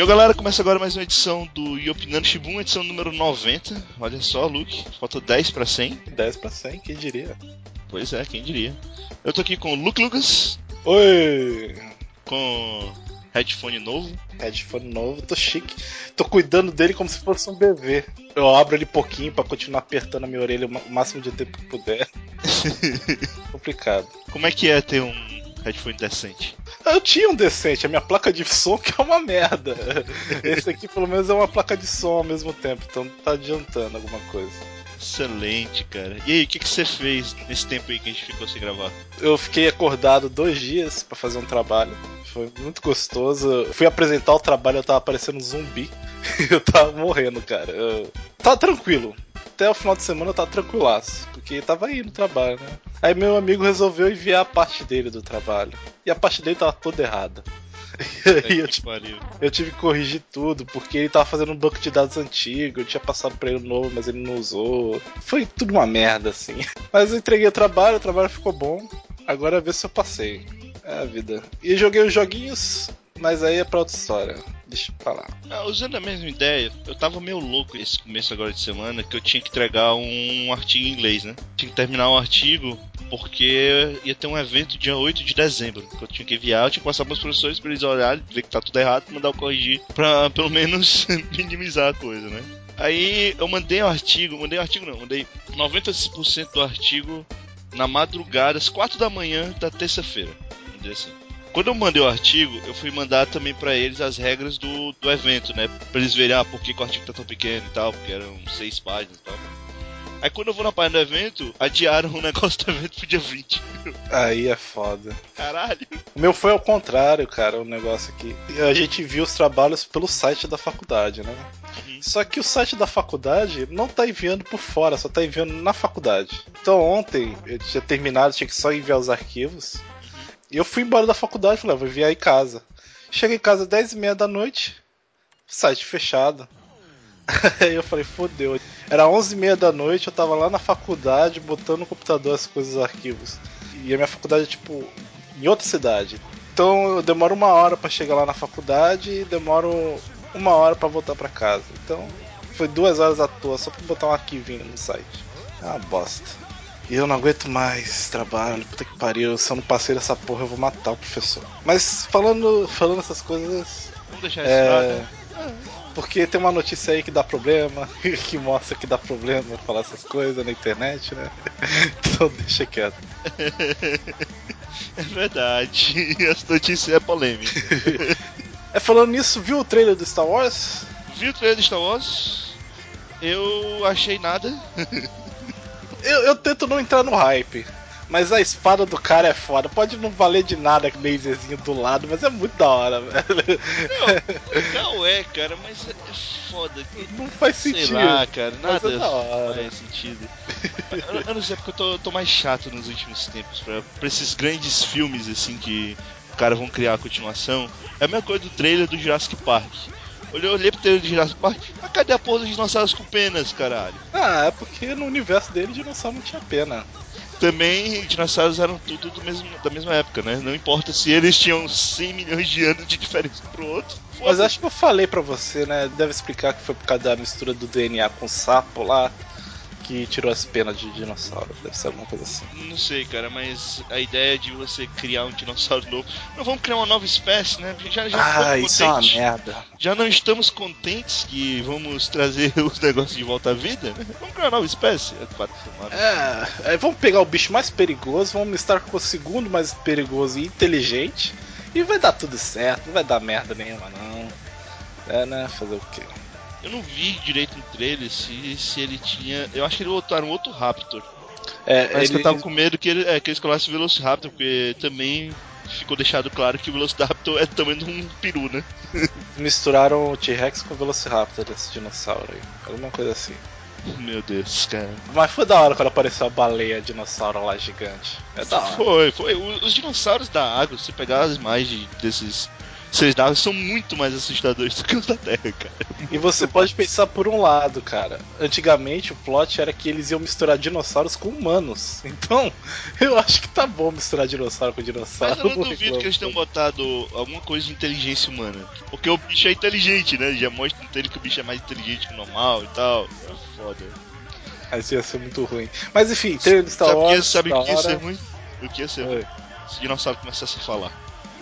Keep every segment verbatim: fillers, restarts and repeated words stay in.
E ó, galera, começa agora mais uma edição do Yopinando Shibun, edição número noventa. Olha só, Luke, falta dez pra cem. dez pra cem, quem diria? Pois é, quem diria. Eu tô aqui com o Luke Lucas. Oi! Com headphone novo. Headphone novo, tô chique. Tô cuidando dele como se fosse um bebê. Eu abro ele pouquinho pra continuar apertando a minha orelha o máximo de tempo que puder. Complicado. Como é que é ter um headphone decente? Eu tinha um decente, a minha placa de som que é uma merda. Esse aqui pelo menos é uma placa de som ao mesmo tempo, então tá adiantando alguma coisa. Excelente, cara. E aí, o que, que você fez nesse tempo aí que a gente ficou sem gravar? Eu fiquei acordado dois dias pra fazer um trabalho. Foi muito gostoso. Eu fui apresentar o trabalho, eu tava parecendo um zumbi. Eu tava morrendo, cara. Eu... Tava tranquilo. Até o final de semana eu tava tranquilaço, porque tava aí no trabalho, né? Aí meu amigo resolveu enviar a parte dele do trabalho. E a parte dele tava toda errada. É E eu, que pariu. eu tive que corrigir tudo, porque ele tava fazendo um banco de dados antigo, eu tinha passado pra ele um novo, mas ele não usou. Foi tudo uma merda, assim. Mas eu entreguei o trabalho, o trabalho ficou bom. Agora é ver se eu passei. É a vida. E joguei os joguinhos, mas aí é pra outra história. Deixa eu falar. Ah, usando a mesma ideia, eu tava meio louco esse começo agora de semana que eu tinha que entregar um artigo em inglês, né? Tinha que terminar o artigo porque ia ter um evento dia oito de dezembro que eu tinha que enviar, eu tinha que passar pros professores pra eles olharem, ver que tá tudo errado e mandar eu corrigir pra pelo menos minimizar a coisa, né? Aí eu mandei o artigo, mandei o artigo não, mandei noventa por cento do artigo na madrugada, às quatro da manhã da terça-feira, vamos dizer assim. Quando eu mandei o artigo, eu fui mandar também pra eles as regras do, do evento, né? Pra eles verem, ah, por que, que o artigo tá tão pequeno e tal, porque eram seis páginas e tal. Aí quando eu vou na página do evento, adiaram o negócio do evento pro dia vinte. Aí é foda. Caralho. O meu foi ao contrário, cara, o negócio aqui. A gente viu os trabalhos pelo site da faculdade, né? Uhum. Só que o site da faculdade não tá enviando por fora, só tá enviando na faculdade. Então ontem eu tinha terminado, tinha que só enviar os arquivos. E eu fui embora da faculdade, falei, ah, vou enviar em casa. Cheguei em casa às dez e meia da noite, site fechado. Aí eu falei, fodeu. Era onze e meia da noite, eu tava lá na faculdade, botando no computador as coisas, os arquivos. E a minha faculdade é, tipo, em outra cidade. Então eu demoro uma hora pra chegar lá na faculdade e demoro uma hora pra voltar pra casa. Então foi duas horas à toa só pra botar um arquivinho no site. É uma bosta. E eu não aguento mais esse trabalho, puta que pariu. Se eu não passei dessa porra, eu vou matar o professor. Mas falando, falando essas coisas. Vamos deixar É... esse lado, né? Porque tem uma notícia aí que dá problema, que mostra que dá problema falar essas coisas na internet, né? Então deixa quieto. É verdade. Essa notícia é polêmica. É, falando nisso, viu o trailer do Star Wars? Vi o trailer de Star Wars? Eu achei nada. Eu, eu tento não entrar no hype, mas a espada do cara é foda. Pode não valer de nada com laserzinho do lado, mas é muito da hora, velho. Não, legal é, cara, mas é foda. Que, Não faz sei sentido. lá, cara, Mas nada é da hora. faz sentido. Eu, eu não sei, porque eu tô, tô mais chato nos últimos tempos pra, pra esses grandes filmes, assim, que os caras vão criar a continuação. É a mesma coisa do trailer do Jurassic Park. Olhei, olhei pro trailer do Jurassic Park, mas cadê a porra dos dinossauros com penas, caralho? Ah, é porque no universo dele dinossauro não tinha pena. Também, dinossauros eram tudo do mesmo, da mesma época, né? Não importa se eles tinham cem milhões de anos de diferença um pro outro. Mas acho que eu falei pra você, né? Deve explicar que foi por causa da mistura do D N A com o sapo lá que tirou as penas de dinossauro. Deve ser alguma coisa assim. Não sei, cara, mas a ideia de você criar um dinossauro novo. Não vamos criar uma nova espécie, né? Já, já Ah, foi isso é uma contente. merda. Já não estamos contentes que vamos trazer os negócios de volta à vida? Né? Vamos criar uma nova espécie? É, para tomar, né? É, é, vamos pegar o bicho mais perigoso, vamos misturar com o segundo mais perigoso e inteligente. E vai dar tudo certo, não vai dar merda nenhuma, não. É, né? Fazer o quê? Eu não vi direito no trailer se, se ele tinha. Eu acho que ele botaram outro Raptor. É, Mas ele... que eu tava com medo que, ele, é, que eles colocassem o Velociraptor, porque também ficou deixado claro que o Velociraptor é do tamanho de um peru, né? misturaram o T-Rex com o Velociraptor desse dinossauro aí. Alguma coisa assim. Meu Deus, cara. Mas foi da hora quando apareceu a baleia dinossauro lá gigante. É da hora. Foi, foi. O- Os dinossauros da água, se pegar as imagens desses Seus dados são muito mais assustadores do que os da Terra, cara. E você pode pensar por um lado, cara. Antigamente o plot era que eles iam misturar dinossauros com humanos. Então, eu acho que tá bom misturar dinossauro com dinossauro. Mas eu não não duvido que eles tenham botado alguma coisa de inteligência humana. Porque o bicho é inteligente, né? Já mostra no trailer que o bicho é mais inteligente que o normal e tal. É foda. Mas ia ser muito ruim. Mas enfim, trailer de Star Sabe, Wars. que, sabe o que ia hora... ser ruim? O que ia ser Oi. ruim? Se o dinossauro começasse a falar.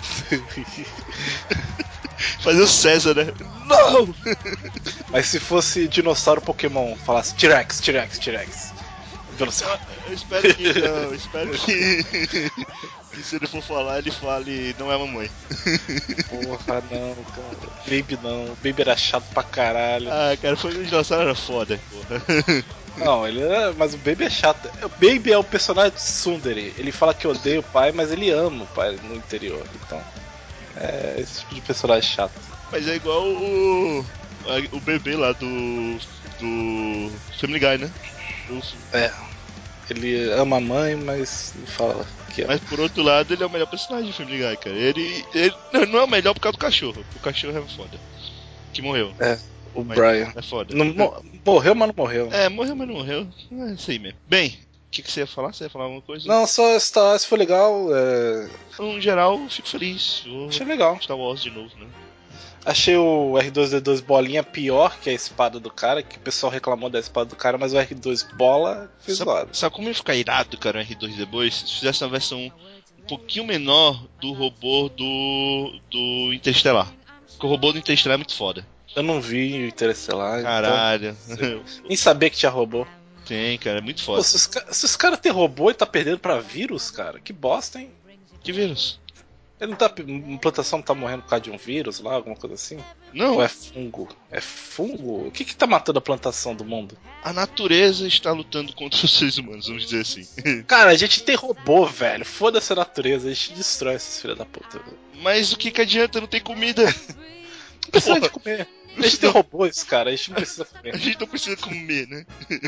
Fazer o César, né? Não! Mas se fosse dinossauro Pokémon, falasse T-Rex, T-Rex, T-Rex. Eu, eu espero que não, eu espero que, que se ele for falar, ele fale não é mamãe. Porra, não, cara. Baby não. Baby era chato pra caralho. Ah, cara, foi o dinossauro era foda, porra. Não, ele é. Mas o Baby é chato. O Baby é o personagem de Tsundere. Ele fala que odeia o pai, mas ele ama o pai no interior. Então. É esse tipo de personagem chato. Mas é igual o. O bebê lá do. Do. Family Guy, né? Do, É. Ele ama a mãe, mas não fala que ama. mas por outro lado, ele é o melhor personagem do Family Guy, cara. Ele. ele não é o melhor por causa do cachorro. O cachorro é foda. Que morreu. É, o Mas Brian. é foda. Não, mo- morreu, mas não morreu. É, morreu, mas não morreu. É isso aí mesmo. Bem, o que, que você ia falar? Você ia falar alguma coisa? Não, só Star Wars foi legal. É... No geral, fico feliz. Vou Achei legal. Star Wars de novo, né? Achei o R dois D dois bolinha pior que a espada do cara, que o pessoal reclamou da espada do cara, mas o R dois bola fez Sabe, zoado. sabe como ia ficar irado, cara, o R dois D dois? Se fizesse uma versão um pouquinho menor do robô do. do Interestelar. Porque o robô do Interestelar é muito foda. Eu não vi o Interestelar, Caralho. então. Nem sabia que tinha robô. Tem, cara, é muito Pô, foda. se os, ca- se os caras têm robô e tá perdendo pra vírus, cara, que bosta, hein? Que vírus? Ele não tá. A plantação não tá morrendo por causa de um vírus lá, alguma coisa assim? Não. Ou é fungo? É fungo? O que que tá matando a plantação do mundo? A natureza está lutando contra os seres humanos, vamos dizer assim. Cara, a gente tem robô, velho. Foda-se a natureza, a gente destrói esses filhos da puta. Mas o que que adianta? Não tem comida. Não precisa Porra. de comer. A gente tem robôs, cara, a gente não precisa A comer. gente não precisa comer, né?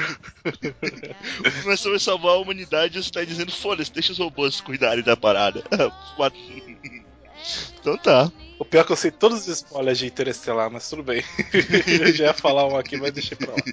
Nós vamos salvar a humanidade e você tá dizendo, foda-se, deixa os robôs cuidarem da parada. Então tá. O pior é que eu sei todos os spoilers de Interestelar, mas tudo bem. Eu já ia falar um aqui, mas deixei pra lá.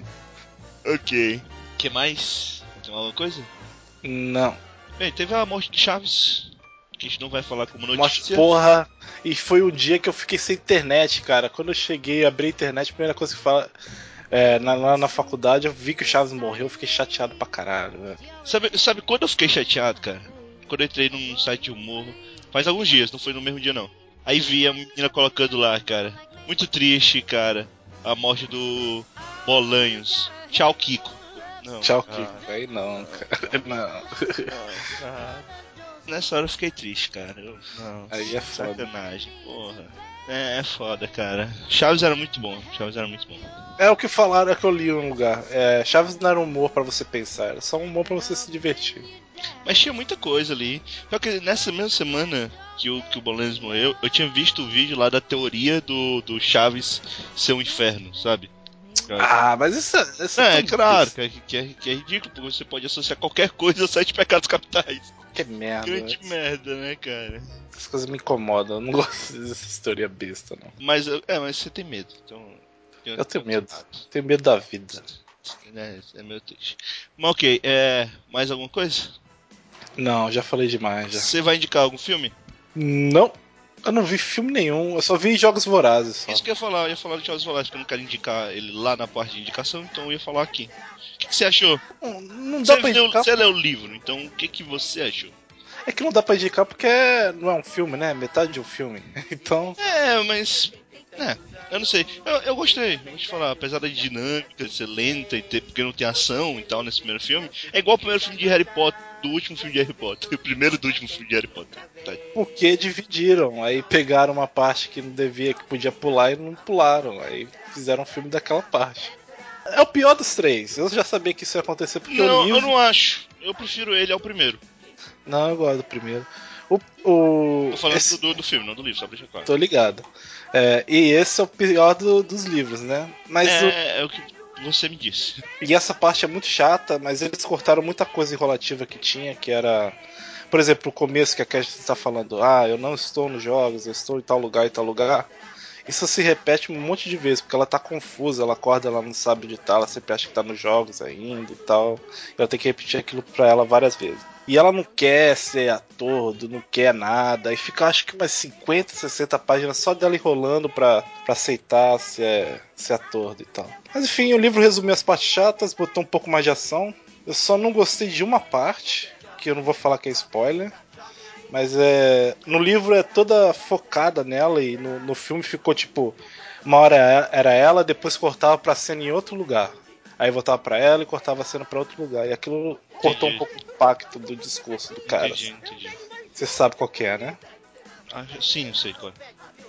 Ok. Que mais? Tem alguma coisa? Não. Bem, teve a morte de Chaves, que a gente não vai falar como Mas notícia. porra, e foi um dia que eu fiquei sem internet, cara. Quando eu cheguei, abri a internet, a primeira coisa que fala. É, na, lá na faculdade eu vi que o Chaves morreu, eu fiquei chateado pra caralho, velho. Sabe, sabe quando eu fiquei chateado, cara? Quando eu entrei num site de humor, faz alguns dias, não foi no mesmo dia não. Aí vi a menina colocando lá, cara. Muito triste, cara. A morte do Bolanhos. Tchau, Kiko. Não, Tchau, cara. Kiko. Aí não, cara. Não. Não, cara. Nessa hora eu fiquei triste, cara. Eu, não, Aí é foda. sacanagem, porra. É, é foda, cara. Chaves era muito bom. Chaves era muito bom. É o que falaram, é que eu li em um lugar. É, Chaves não era um humor pra você pensar, era só um humor pra você se divertir. Mas tinha muita coisa ali. Só que nessa mesma semana que o, que o Bolanhos morreu, eu tinha visto o vídeo lá da teoria do, do Chaves ser um inferno, sabe? Ah, mas isso, é- isso Não, é tudo claro isso. que é, que, é, que é ridículo, porque você pode associar qualquer coisa aos sete pecados capitais. Que merda. Grande né? merda, né, cara? Essas coisas me incomodam, eu não gosto dessa história besta, não. Mas, eu- é, mas você tem medo, então... Eu tenho medo. Tenho medo da vida. É, é meio triste. Mas ok, é, mais alguma coisa? Não, já falei demais já. Você vai indicar algum filme? Não, eu não vi filme nenhum, eu só vi Jogos Vorazes. Só. Isso que eu ia falar, eu ia falar do Charles Volátil, porque eu não quero indicar ele lá na parte de indicação, então eu ia falar aqui. O que, que você achou? Não, não dá Você pra leu, indicar. você leu o livro, então o que, que você achou? É que não dá pra indicar porque é- não é um filme, né? Metade de um filme. Então. É, mas. É, eu não sei. Eu, eu gostei, vou te falar, apesar da dinâmica de ser lenta e ter, porque não tem ação e tal nesse primeiro filme, é igual o primeiro filme de Harry Potter, do último filme de Harry Potter. O primeiro do último filme de Harry Potter. Tá. Porque dividiram, aí pegaram uma parte que não devia, que podia pular e não pularam, aí fizeram um filme daquela parte. É o pior dos três, eu já sabia que isso ia acontecer porque o Não, livro... eu não acho. Eu prefiro ele ao primeiro. Não, eu gosto do primeiro. O, o... Tô falando esse... do, do filme, não do livro, só pra deixar claro. Tô ligado. É, e esse é o pior do- dos livros, né? Mas o... É, é o que você me disse. E essa parte é muito chata, mas eles cortaram muita coisa enrolativa que tinha, que era... Por exemplo, o começo que a Cash está falando, ah, eu não estou nos jogos, eu estou em tal lugar e tal lugar. Isso se repete um monte de vezes, porque ela tá confusa, ela acorda, ela não sabe onde tá, ela sempre acha que tá nos jogos ainda e tal. Ela tem que repetir aquilo pra ela várias vezes. E ela não quer ser ator, não quer nada, e fica acho que umas cinquenta, sessenta páginas só dela enrolando pra, pra aceitar ser, ser ator e tal. Mas enfim, o livro resumiu as partes chatas, botou um pouco mais de ação. Eu só não gostei de uma parte, que eu não vou falar que é spoiler. Mas é. No livro é toda focada nela e no, no filme ficou tipo. Uma hora era ela, depois cortava pra cena em outro lugar. Aí voltava pra ela e cortava a cena pra outro lugar. E aquilo cortou um Entendi. pouco o impacto do discurso do cara. Entendi, entendi. Você sabe qual que é, né? Ah, sim, eu sei qual.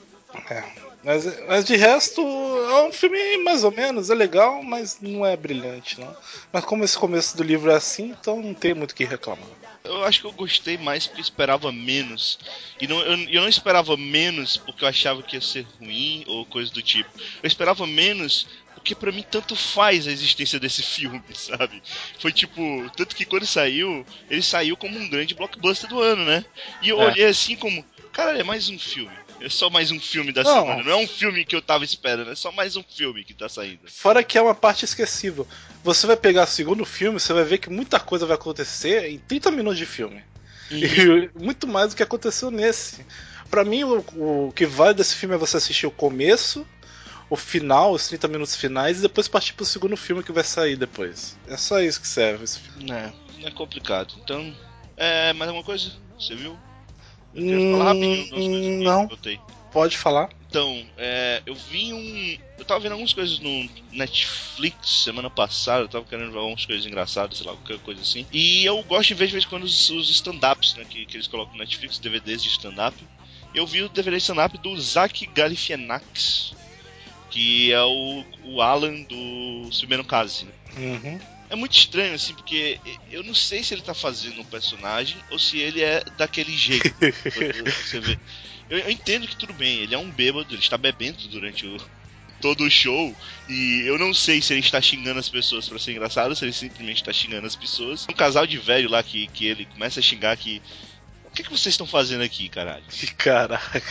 É. Mas, mas de resto, é um filme mais ou menos, é legal, mas não é brilhante, não. Mas como esse começo do livro é assim, então não tem muito o que reclamar. Eu acho que eu gostei mais porque eu esperava menos. E não, eu, eu não esperava menos porque eu achava que ia ser ruim ou coisa do tipo. Eu esperava menos porque pra mim tanto faz a existência desse filme, sabe? Foi tipo, tanto que quando saiu, ele saiu como um grande blockbuster do ano, né? E eu É. olhei assim como, cara, é mais um filme. É só mais um filme da Não. semana. Não é um filme que eu tava esperando, é só mais um filme que tá saindo. Fora que é uma parte esquecível. Você vai pegar o segundo filme, você vai ver que muita coisa vai acontecer em trinta minutos de filme. Uhum. E muito mais do que aconteceu nesse. Pra mim, o, o que vale desse filme é você assistir o começo, o final, os trinta minutos finais, e depois partir pro segundo filme que vai sair depois. É só isso que serve esse filme. É, é complicado. Então, é, mais alguma coisa? Você viu? Eu quero falar rapidinho de umas coisas Hum, que eu não, notei. pode falar. Então, é, eu vi um. Eu tava vendo algumas coisas no Netflix semana passada, eu tava querendo ver algumas coisas engraçadas, sei lá, qualquer coisa assim. E eu gosto de ver de vez em quando os, os stand-ups, né, que, que eles colocam no Netflix, D V Ds de stand-up. Eu vi o D V D de stand-up do Zach Galifianakis, que é o, o Alan do Submenu Case. Uhum. É muito estranho, assim, porque eu não sei se ele tá fazendo um personagem ou se ele é daquele jeito. Você vê. Eu, eu entendo que tudo bem, ele é um bêbado, ele está bebendo durante o, todo o show, e eu não sei se ele está xingando as pessoas pra ser engraçado ou se ele simplesmente está xingando as pessoas. Um casal de velho lá que, que ele começa a xingar que. O que, que vocês estão fazendo aqui, caralho? Caraca.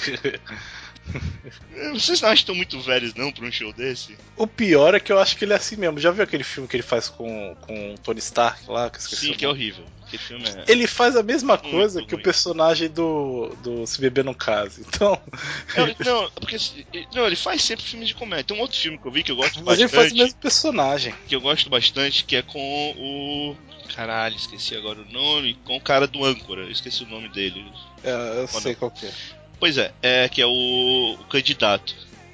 Vocês não acham que estão muito velhos não pra um show desse? O pior é que eu acho que ele é assim mesmo. Já viu aquele filme que ele faz com, com o Tony Stark lá? Que eu esqueci Sim, o que é nome. horrível. Aquele filme é Ele faz a mesma coisa muito que o ruim. personagem do, do Se Beber Não Case. Então. Não, não, porque não, ele faz sempre filmes de comédia. Tem um outro filme que eu vi que eu gosto Mas ele faz o bastante, mesmo personagem. que eu gosto bastante, que é com o caralho, esqueci agora o nome, com o cara do âncora, eu esqueci o nome dele. É, eu Ou sei não? qual que é. Pois é, é que é o, o Candidato.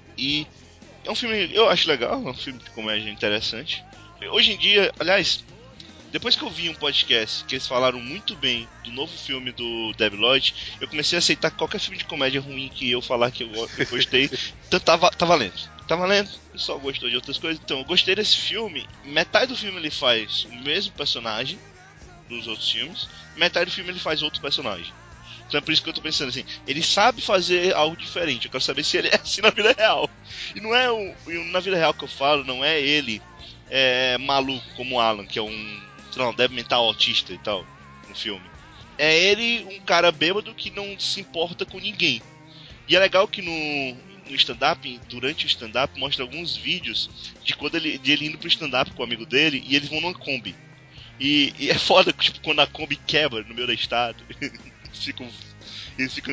E é um filme, eu acho legal, é um filme de comédia interessante. Hoje em dia, aliás, depois que eu vi um podcast que eles falaram muito bem do novo filme do Debi Lloyd, eu comecei a aceitar que qualquer filme de comédia ruim que eu falar que eu, eu gostei, então tá, tá valendo. Tá valendo, o pessoal gostou de outras coisas. Então, eu gostei desse filme. Metade do filme ele faz o mesmo personagem dos outros filmes, metade do filme ele faz outro personagem. Então é por isso que eu tô pensando assim, ele sabe fazer algo diferente. Eu quero saber se ele é assim na vida real. E não é o, na vida real que eu falo, não é ele é, maluco como o Alan, que é um, sei lá, um débil mental autista e tal, no filme. É ele um cara bêbado que não se importa com ninguém. E é legal que no, no stand-up, durante o stand-up, mostra alguns vídeos de quando ele, de ele indo pro stand-up com o amigo dele e eles vão numa Kombi. E, e é foda, tipo, quando a Kombi quebra no meio da estrada. ficam, eles ficam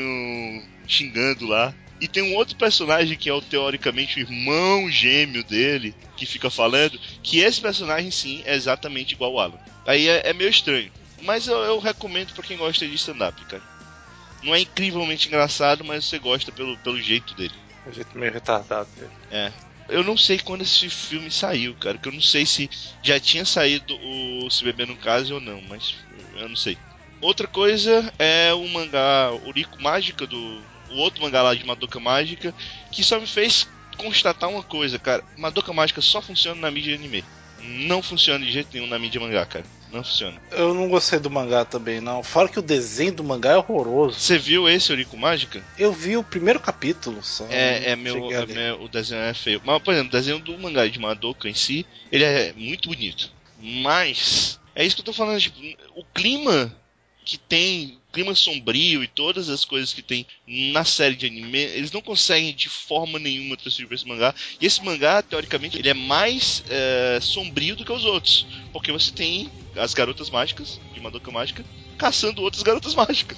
xingando lá. E tem um outro personagem que é o, teoricamente, o irmão gêmeo dele, que fica falando, que esse personagem, sim, é exatamente igual ao Alan. Aí é, é meio estranho. Mas eu, eu recomendo pra quem gosta de stand-up, cara. Não é incrivelmente engraçado, mas você gosta pelo, pelo jeito dele. O jeito meio retardado dele. É. Eu não sei quando esse filme saiu, cara. Que eu não sei se já tinha saído o Se Beber no Case ou não, mas eu não sei. Outra coisa é o mangá Oriko Mágica, do o outro mangá lá de Madoka Mágica, que só me fez constatar uma coisa, cara. Madoka Mágica só funciona na mídia anime. Não funciona de jeito nenhum na mídia mangá, cara. Não funciona. Eu não gostei do mangá também, não. Fora que o desenho do mangá é horroroso. Você viu esse Oriko Mágica? Eu vi o primeiro capítulo só. É, é não meu, cheguei a é ler. meu. O desenho é feio. Mas, por exemplo, o desenho do mangá de Madoka em si, ele é muito bonito. Mas, é isso que eu tô falando, tipo, o clima que tem clima sombrio e todas as coisas que tem na série de anime, eles não conseguem de forma nenhuma transferir pra esse mangá. E esse mangá, teoricamente, ele é mais é, sombrio do que os outros, porque você tem as garotas mágicas, de Madoka Mágica, caçando outras garotas mágicas.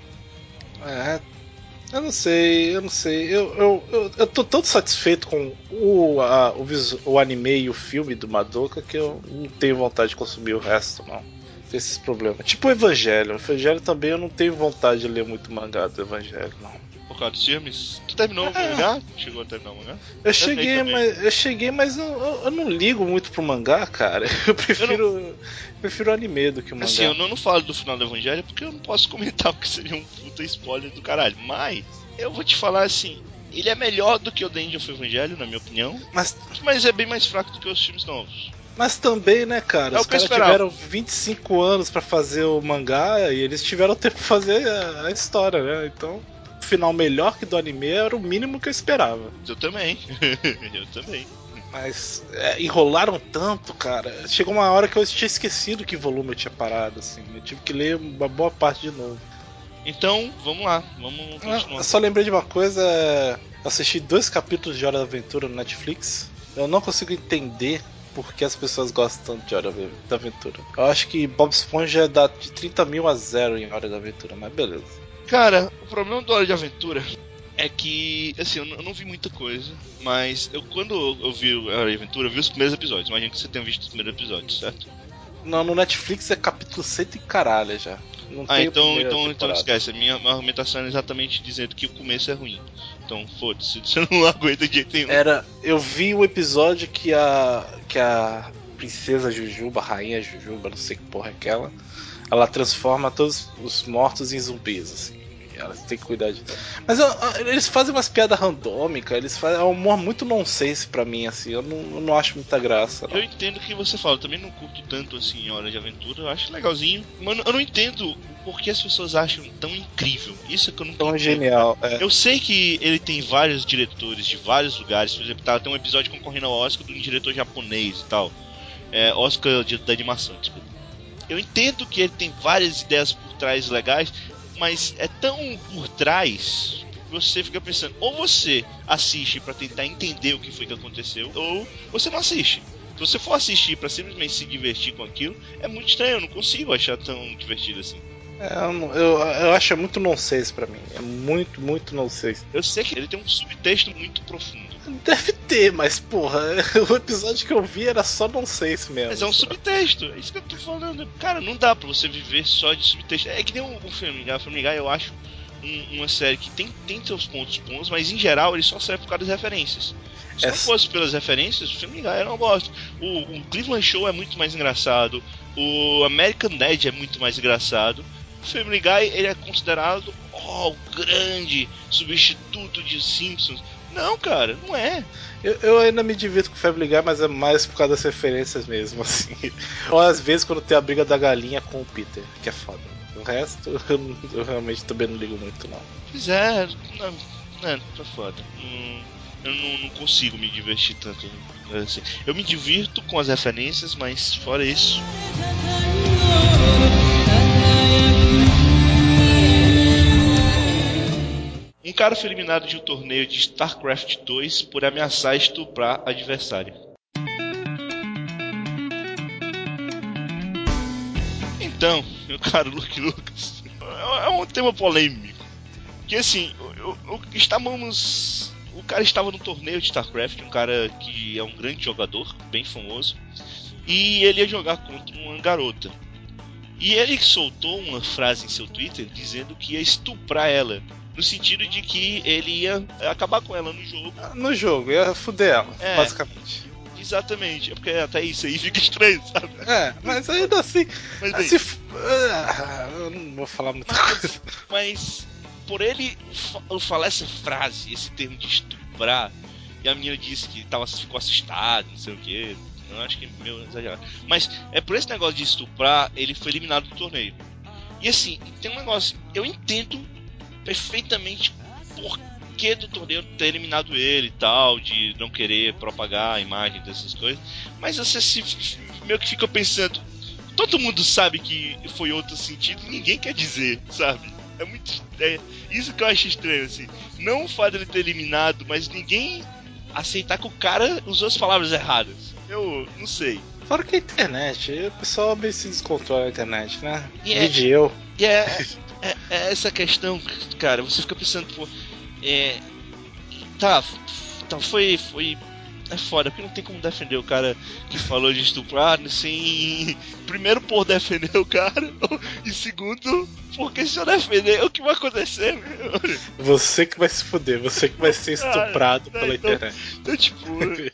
É, eu não sei, eu não sei. Eu, eu, eu, eu tô tão satisfeito com o, a, o, visu, o anime e o filme do Madoka que eu não tenho vontade de consumir o resto, não. Tem esses problemas. Tipo o Evangelho. O Evangelho também eu não tenho vontade de ler muito mangá do Evangelho, não. Por causa dos filmes. Tu terminou o É, mangá? Chegou a terminar o mangá? eu cheguei, mas eu cheguei, mas eu, eu, eu não ligo muito pro mangá, cara. Eu prefiro, eu não... prefiro o anime do que o mangá. Assim, eu não, não falo do final do Evangelho porque eu não posso comentar, porque seria um puta spoiler do caralho. Mas eu vou te falar assim, ele é melhor do que o The End of Evangelho, na minha opinião. Mas, mas é bem mais fraco do que os filmes novos. Mas também, né, cara? É os caras tiveram vinte e cinco anos pra fazer o mangá e eles tiveram tempo pra fazer a, a história, né? Então, o final melhor que do anime era o mínimo que eu esperava. Eu também. eu também. Mas é, enrolaram tanto, cara. Chegou uma hora que eu tinha esquecido que volume eu tinha parado, assim. Eu tive que ler uma boa parte de novo. Então, vamos lá. Vamos continuar. Eu só lembrei de uma coisa. Eu assisti dois capítulos de Hora da Aventura no Netflix. Eu não consigo entender por que as pessoas gostam de Hora da Aventura. Eu acho que Bob Esponja dá de trinta mil a zero em Hora da Aventura, mas beleza. Cara, o problema do Hora de Aventura é que, assim, eu não, eu não vi muita coisa, mas eu quando eu vi a Hora de Aventura, eu vi os primeiros episódios. Imagino que você tenha visto os primeiros episódios, certo? Não, no Netflix é capítulo cento e caralho já. Não ah, tem então, então, então esquece. A minha, minha argumentação é exatamente dizendo que o começo é ruim. Então, foda-se, você não aguenta de jeito nenhum. Era, eu vi o episódio que a que a princesa Jujuba, a rainha Jujuba, não sei que porra é aquela, ela transforma todos os mortos em zumbis, assim. Ela tem que cuidar de. Mas eu, eles fazem umas piadas randômicas, eles fazem é um humor muito nonsense pra mim, assim. Eu não, eu não acho muita graça. Não. Eu entendo o que você fala, eu também não curto tanto assim Hora de Aventura, eu acho legalzinho. Mas eu não entendo por que as pessoas acham tão incrível. Isso é que eu não Tão entendo. genial. É. Eu sei que ele tem vários diretores de vários lugares, por exemplo, tá, tem um episódio concorrendo ao Oscar de um diretor japonês e tal. É, Oscar de, da animação, desculpa. Eu entendo que ele tem várias ideias por trás legais, mas é tão por trás que você fica pensando, ou você assiste pra tentar entender o que foi que aconteceu, ou você não assiste. Se você for assistir pra simplesmente se divertir com aquilo, é muito estranho, eu não consigo achar tão divertido assim. É, eu, eu, eu acho muito nonsense pra mim. É muito, muito nonsense. Eu sei que ele tem um subtexto muito profundo. Deve ter, mas porra, o episódio que eu vi era só nonsense mesmo. Mas é um só. subtexto, é isso que eu tô falando. Cara, não dá pra você viver só de subtexto. É que nem o um Family Guy. O Family Guy eu acho um, uma série que tem, tem seus pontos bons, mas em geral ele só serve por causa das referências. Se não fosse pelas referências, o Family Guy era uma bosta. O, o Cleveland Show é muito mais engraçado. O American Dad é muito mais engraçado. O Family Guy ele é considerado oh, o grande substituto de Simpsons. Não, cara, não é. Eu, eu ainda me divirto com o Family Guy, mas é mais por causa das referências mesmo, assim. Ou às vezes quando tem a briga da galinha com o Peter, que é foda. O resto, eu, eu realmente também não ligo muito, não. Pois é, não, não tá foda. Não, eu não, não consigo me divertir tanto assim. Eu me divirto com as referências, mas fora isso. Um cara foi eliminado de um torneio de StarCraft dois por ameaçar estuprar adversário. Então, meu caro Luke Lucas, é um tema polêmico. Que assim, eu, eu, estávamos. O cara estava no torneio de StarCraft, um cara que é um grande jogador, bem famoso, e ele ia jogar contra uma garota. E ele soltou uma frase em seu Twitter dizendo que ia estuprar ela. No sentido de que ele ia acabar com ela no jogo. No jogo, ia fuder ela, é, basicamente. Exatamente, é porque até isso aí fica estranho, sabe? É, mas ainda assim. Mas bem, se, uh, eu não vou falar muita mas, coisa. Mas, por ele falar essa frase, esse termo de estuprar, e a menina disse que tava, ficou assustada, não sei o que. Eu acho que é meio exagerado. Mas é por esse negócio de estuprar, ele foi eliminado do torneio. E assim, tem um negócio, eu entendo perfeitamente por que do torneio ter eliminado ele e tal, de não querer propagar a imagem dessas coisas, mas você se, meio que fica pensando, o todo mundo sabe que foi outro sentido, ninguém quer dizer, sabe? É muito. É isso que eu acho estranho, assim. Não o fato dele ter eliminado, mas ninguém aceitar que o cara usou as palavras erradas. Eu não sei. Fora que a internet, o pessoal meio se descontrola na internet, né? E é, Vide eu. E é, é, é essa questão, cara, você fica pensando, pô, é. Tá, tá foi. foi É foda, porque não tem como defender o cara que falou de estuprar sem. Primeiro, por defender o cara, e segundo, porque se eu defender, o que vai acontecer, meu? Você que vai se fuder, você que vai ser estuprado ah, pela então, internet. Então, tipo.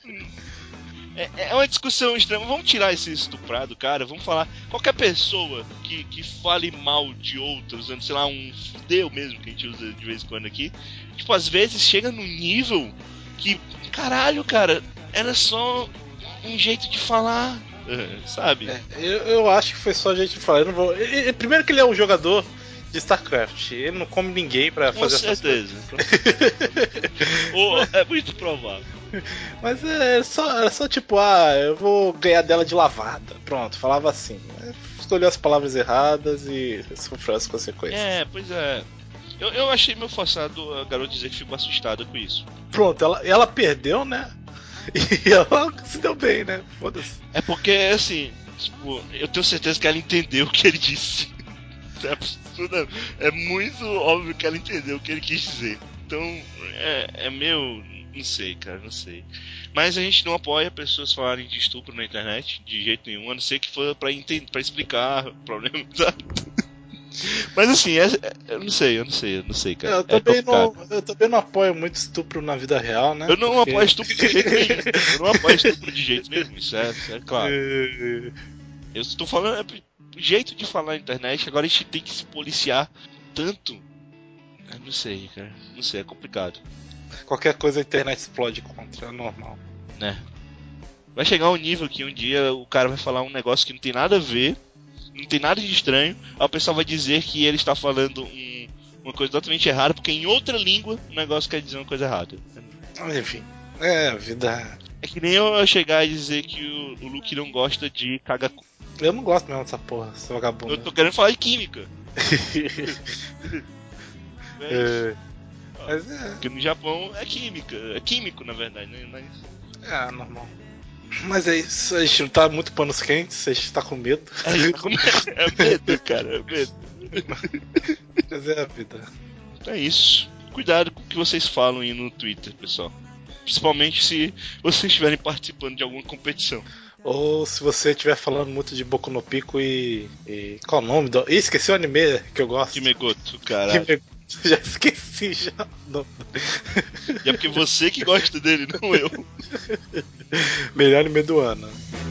é, é uma discussão extrema. Vamos tirar esse estuprado, cara. Vamos falar. Qualquer pessoa que, que fale mal de outros, sei lá, um fudeu mesmo que a gente usa de vez em quando aqui. Tipo, às vezes chega num nível que. Caralho, cara, era só um jeito de falar, sabe? É, eu, eu acho que foi só jeito de falar. Eu não vou... ele, primeiro que ele é um jogador de StarCraft, ele não come ninguém pra Com fazer certeza. essas coisas. Ou é muito provável. Mas é só, é só tipo, ah, eu vou ganhar dela de lavada. Pronto, falava assim. Escolheu as palavras erradas e sofreu as consequências. É, pois é. Eu, eu achei meio forçado a garota dizer que ficou assustada com isso. Pronto, ela, ela perdeu, né? E ela se deu bem, né? Foda-se. É porque, assim, tipo, eu tenho certeza que ela entendeu o que ele disse. É absurdo, é muito óbvio que ela entendeu o que ele quis dizer. Então, é, é meio... Não sei, cara, não sei. Mas a gente não apoia pessoas falarem de estupro na internet, de jeito nenhum, a não ser que for pra, entender, pra explicar o problema, sabe? Mas assim, é, é, eu não sei, eu não sei, eu não sei, cara. Eu também, é não, eu também não apoio muito estupro na vida real, né? Eu não Porque... apoio estupro de jeito nenhum. Eu não apoio estupro de jeito nenhum, isso é, isso é claro. Eu estou falando, é jeito de falar na internet, agora a gente tem que se policiar tanto. Eu não sei, cara. Não sei, é complicado. Qualquer coisa a internet explode contra, é normal. Né? Vai chegar um nível que um dia o cara vai falar um negócio que não tem nada a ver, não tem nada de estranho, aí o pessoal vai dizer que ele está falando um, uma coisa totalmente errada, porque em outra língua o negócio quer dizer uma coisa errada. Enfim, é a vida. É que nem eu chegar e dizer que o, o Luke não gosta de cagacu. Eu não gosto mesmo dessa porra, esse vagabundo. Eu tô querendo falar de química. É isso. Mas é. Porque no Japão é química, é químico na verdade, né? Mas... É, normal. Mas é isso, a gente não tá muito panos quentes, a gente tá com medo. É, tá com medo. É medo, cara, é medo. Mas é a vida. É isso. Cuidado com o que vocês falam aí no Twitter, pessoal. Principalmente se vocês estiverem participando de alguma competição. Ou se você estiver falando muito de Boku no Pico e. e qual o nome? Do... Ih, esqueci o anime que eu gosto. Kimegoto, caralho. Kimegoto. Já esqueci já. Não. E é porque você que gosta dele, não eu. Melhor anime do ano.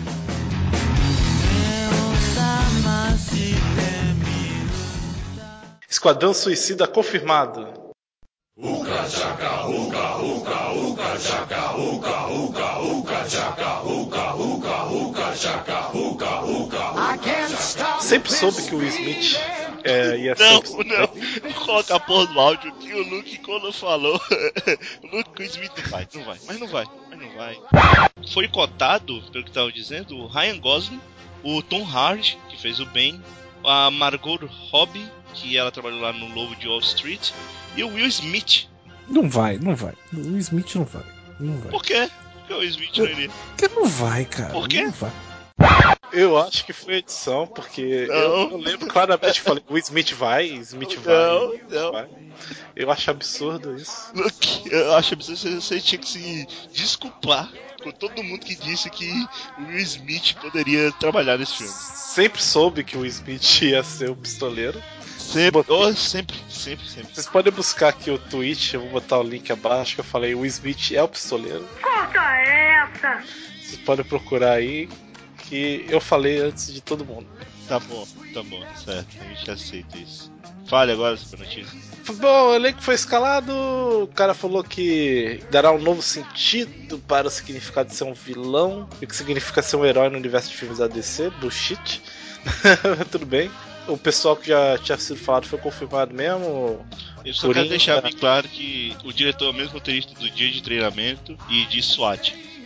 Esquadrão Suicida confirmado. Uka chaka, uka, uka, uka chaka, uka, uka, uka chaka, uka, uka, uka chaka, uka, uka. Sempre soube que o Will Smith é, ia não, ser. Não, não. Coloca a porra do áudio que o Luke quando falou. O Luke, o Smith não vai, não vai, mas não vai, mas não vai. Foi cotado, pelo que tava dizendo, o Ryan Gosling, o Tom Hardy, que fez o Ben, a Margot Robbie, que ela trabalhou lá no Lobo de Wall Street, e o Will Smith. Não vai, não vai. O Will Smith não vai. Não vai. Por quê? Por que o Will Smith não iria? Porque não vai, cara. Por quê? Não vai. Eu acho que foi edição, porque eu, eu lembro claramente que falei: o Smith vai, Smith vai. Não, não. vai. Eu acho absurdo isso. Look, eu acho absurdo, você, você tinha que se desculpar com todo mundo que disse que o Will Smith poderia trabalhar nesse filme. Sempre soube que o Smith ia ser o pistoleiro. Sempre, oh, sempre, sempre, sempre. Vocês podem buscar aqui o tweet, eu vou botar o link abaixo que eu falei: o Smith é o pistoleiro. Corta essa! Vocês podem procurar aí, que eu falei antes de todo mundo. Tá bom, tá bom, certo, a gente aceita isso. Fale agora sobre a notícia. Bom, o elenco foi escalado, o cara falou que dará um novo sentido para o significado de ser um vilão e o que significa ser um herói no universo de filmes da D C, bullshit. Tudo bem. O pessoal que já tinha sido falado foi confirmado mesmo. Eu só quero deixar bem claro que o diretor é o mesmo roteirista do Dia de Treinamento e de SWAT.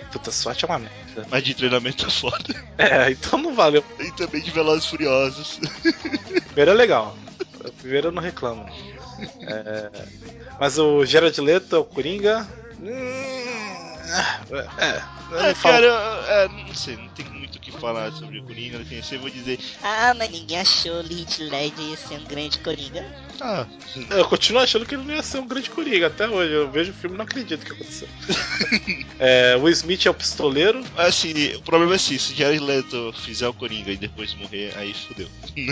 Puta, SWAT é uma merda. Mas de treinamento é foda. É, então não valeu. E também de Velozes e Furiosos. Primeiro é legal. O primeiro eu não reclamo. É, mas o Jared Leto é o Coringa. Hum, é, é, eu É, não falo- cara, eu, é, não sei, não tem muito o que falar sobre o Coringa, né? Quem sei, eu vou dizer. Ah, mas ninguém achou o Heath Ledger ia ser um grande Coringa. Ah, Eu continuo achando que ele não ia ser um grande Coringa até hoje. Eu vejo o filme e não acredito que aconteceu. É, o Will Smith é o pistoleiro. assim, o problema é assim, se Jared Leto fizer o Coringa e depois morrer, aí fodeu.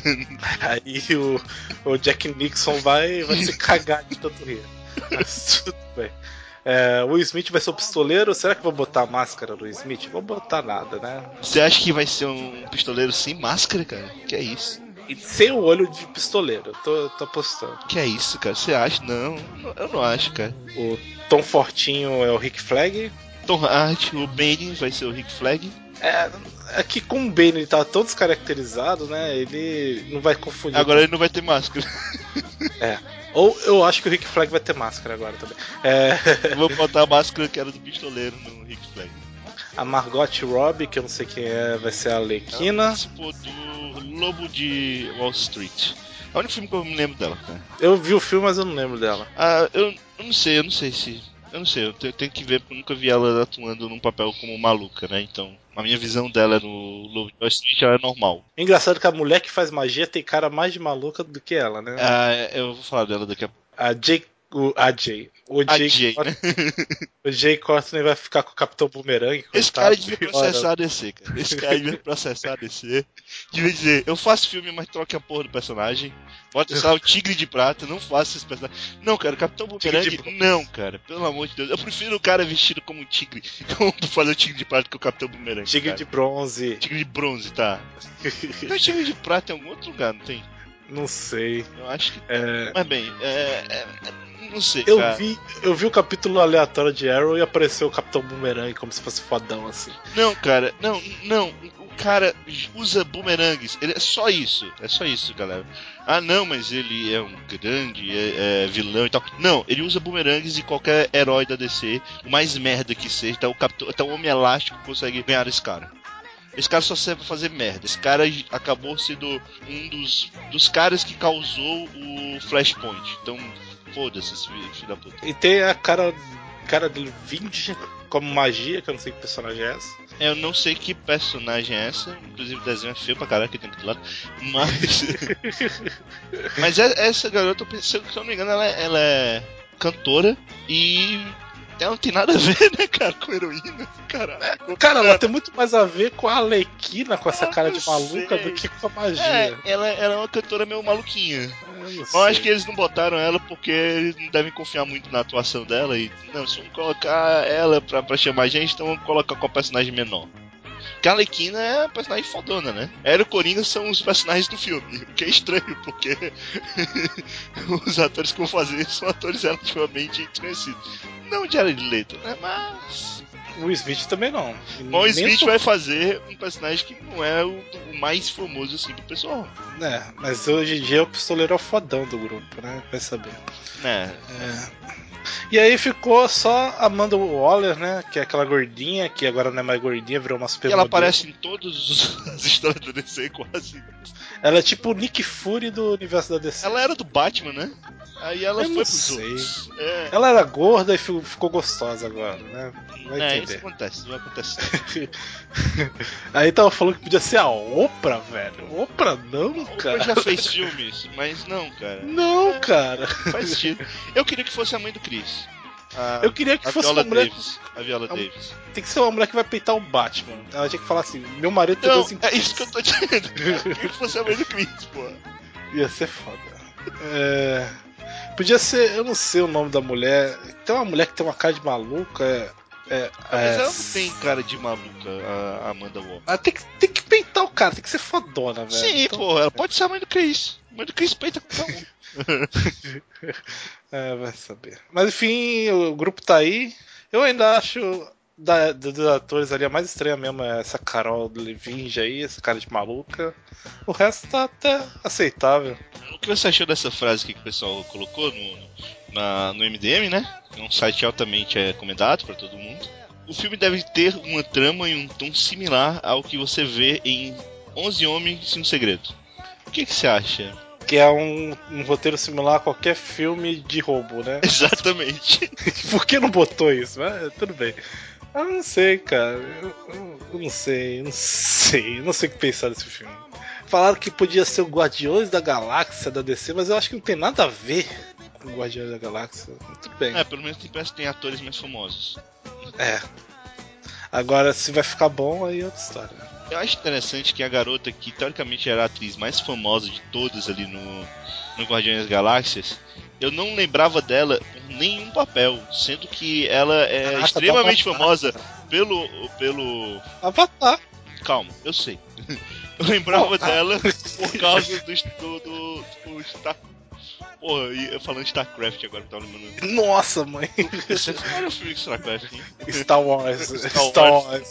Aí o, o Jack Nixon vai, vai se cagar de tanto rir. Mas tudo bem. É, o Will Smith vai ser o pistoleiro. Será que vou botar a máscara do Will Smith? Vou botar nada, né? Você acha que vai ser um pistoleiro sem máscara, cara? Que é isso? E sem o olho de pistoleiro. Eu tô, tô apostando. Que é isso, cara? Você acha? Não, eu não acho, cara. O Tom Fortinho é o Rick Flag. Tom Hardy, o Bane vai ser o Rick Flag. É, é que como o Bane ele tá tão descaracterizado, né? Ele não vai confundir. Agora ele não vai ter máscara. É. Ou eu acho que o Rick Flag vai ter máscara agora também. É. Eu vou botar a máscara que era do pistoleiro no Rick Flag. A Margot Robbie, que eu não sei quem é, vai ser a Ela Arlequina. participou do Lobo de Wall Street. É o único filme que eu me lembro dela, cara. Eu vi o filme, mas eu não lembro dela. Ah, eu, eu não sei, eu não sei se... Eu não sei, eu tenho, tenho que ver, porque eu nunca vi ela atuando num papel como maluca, né? Então, a minha visão dela no Lobo de Wall Street ela é normal. Engraçado que a mulher que faz magia tem cara mais de maluca do que ela, né? Ah, eu vou falar dela daqui a pouco. A Jay. O, a Jay. O A Jay, Jay, né? o Jay Courtney vai ficar com o Capitão Boomerang. Esse coitado, cara devia piora. processar a D C, cara. Esse cara devia processar a D C. Devia dizer, eu faço filme, mas troque a porra do personagem. Bota só o Tigre de Prata, não faça esse personagem. Não, cara, o Capitão Boomerang, Tigre de- não, cara. Pelo amor de Deus. Eu prefiro o cara vestido como um tigre, como fazer o Tigre de Prata que o Capitão Boomerang. Tigre cara. de bronze. Tigre de bronze, tá. Tem Tigre de Prata em algum outro lugar, não tem? Não sei. Eu acho que... É, Mas bem, é... é- não sei, eu, cara. vi, eu vi o capítulo aleatório de Arrow e apareceu o Capitão Boomerang como se fosse fodão assim. Não, cara, não, não. O cara usa bumerangues. Ele é só isso. É só isso, galera. Ah, não, mas ele é um grande é, é, vilão e tal. Não, ele usa bumerangues e qualquer herói da D C, o mais merda que seja, até o, Capitão, até o Homem Elástico consegue ganhar esse cara. Esse cara só serve pra fazer merda. Esse cara acabou sendo um dos, dos caras que causou o Flashpoint. Então, foda-se esse filho filho da puta. E tem a cara, cara dele vinte como magia, que eu não sei que personagem é essa. Eu não sei que personagem é essa, inclusive o desenho é feio pra caralho que tem aqui do lado, mas. Mas é- essa garota, se eu se eu não me engano, ela, é- ela é cantora e ela não tem nada a ver, né, cara, com heroína, caralho. Cara, ela tem muito mais a ver com a Arlequina, com essa Ah, cara de eu maluca, sei. do que com a magia. É, ela, ela é uma cantora meio maluquinha. Eu não Eu sei. acho que eles não botaram ela porque eles não devem confiar muito na atuação dela e. Não, se vamos colocar ela pra, pra chamar gente, então vamos colocar com a personagem menor. Porque a Arlequina é a personagem fodona, né? Ela e o Coringa são os personagens do filme, o que é estranho, porque os atores que vão fazer são atores relativamente conhecidos. Não o Jared Leto, né? Mas... O Will Smith também não. Bom, o Nem Smith tô- vai fazer um personagem que não é o, o mais famoso assim do pessoal. É, mas hoje em dia é o pistoleiro é o fodão do grupo, né? Vai saber. Né? É. E aí ficou só a Amanda Waller, né? Que é aquela gordinha, que agora não é mais gordinha, virou uma E super ela aparece em todas as histórias do D C quase. Ela é tipo o Nick Fury do universo da D C. Ela era do Batman, né? Aí ela Eu foi não pros sei. outros. É, Ela era gorda e fi- ficou gostosa agora, né? Vai é isso entender. acontece, isso acontece. Aí tava falando que podia ser a Oprah, velho. Oprah não, O cara. já fez filmes, mas não, cara. Não, cara. Faz sentido. Eu queria que fosse a mãe do Chris. A, Eu queria que a fosse Viola uma mulher. Davis. A Viola a- Davis. Tem que ser uma mulher que vai peitar o Batman. Ela tinha que falar assim: meu marido tem Não, dois é empregos. isso que eu tô dizendo. Cara. Eu queria que fosse a mãe do Chris, pô. Ia ser foda. É... Podia ser, eu não sei o nome da mulher. Tem uma mulher que tem uma cara de maluca. É, é, Mas é... ela não tem cara de maluca, a Amanda Waller. Ah, tem, que, tem que peitar o cara, tem que ser fodona, velho. Sim, Então- pô, ela pode ser a mãe do Chris. A mãe do Chris peita com qualquer um. É, vai saber. Mas enfim, o grupo tá aí. Eu ainda acho da, do- dos atores ali a mais estranha mesmo é essa Carol Levinge aí, essa cara de maluca. O resto tá até aceitável. O que você achou dessa frase que o pessoal colocou no, na, no M D M, né? É um site altamente recomendado pra todo mundo. o filme deve ter uma trama e um tom similar ao que você vê em onze Homens e um Segredo. O que, que você acha? Que é um, um roteiro similar a qualquer filme de roubo, né? Exatamente. Por que não botou isso? Mas tudo bem. Eu não sei, cara. Eu, eu, eu não sei, eu não sei. Eu não sei o que pensar desse filme. Falaram que podia ser o Guardiões da Galáxia da D C, mas eu acho que não tem nada a ver com o Guardiões da Galáxia. Tudo bem. É, pelo menos tem, parece que tem atores mais famosos. É. Agora, se vai ficar bom, aí é outra história. Eu acho interessante que a garota, que teoricamente era a atriz mais famosa de todas ali no, no Guardiões das Galáxias, eu não lembrava dela por nenhum papel, sendo que ela é Caraca, extremamente tá famosa pelo, pelo... Avatar. Calma, eu sei. Eu lembrava Oh, dela por causa do... do, do, do Star... Porra, eu falando de StarCraft agora, que tava lembrando. Nossa, mãe. Você olha o filme de StarCraft, hein? Star Wars. Star Wars. Star Wars.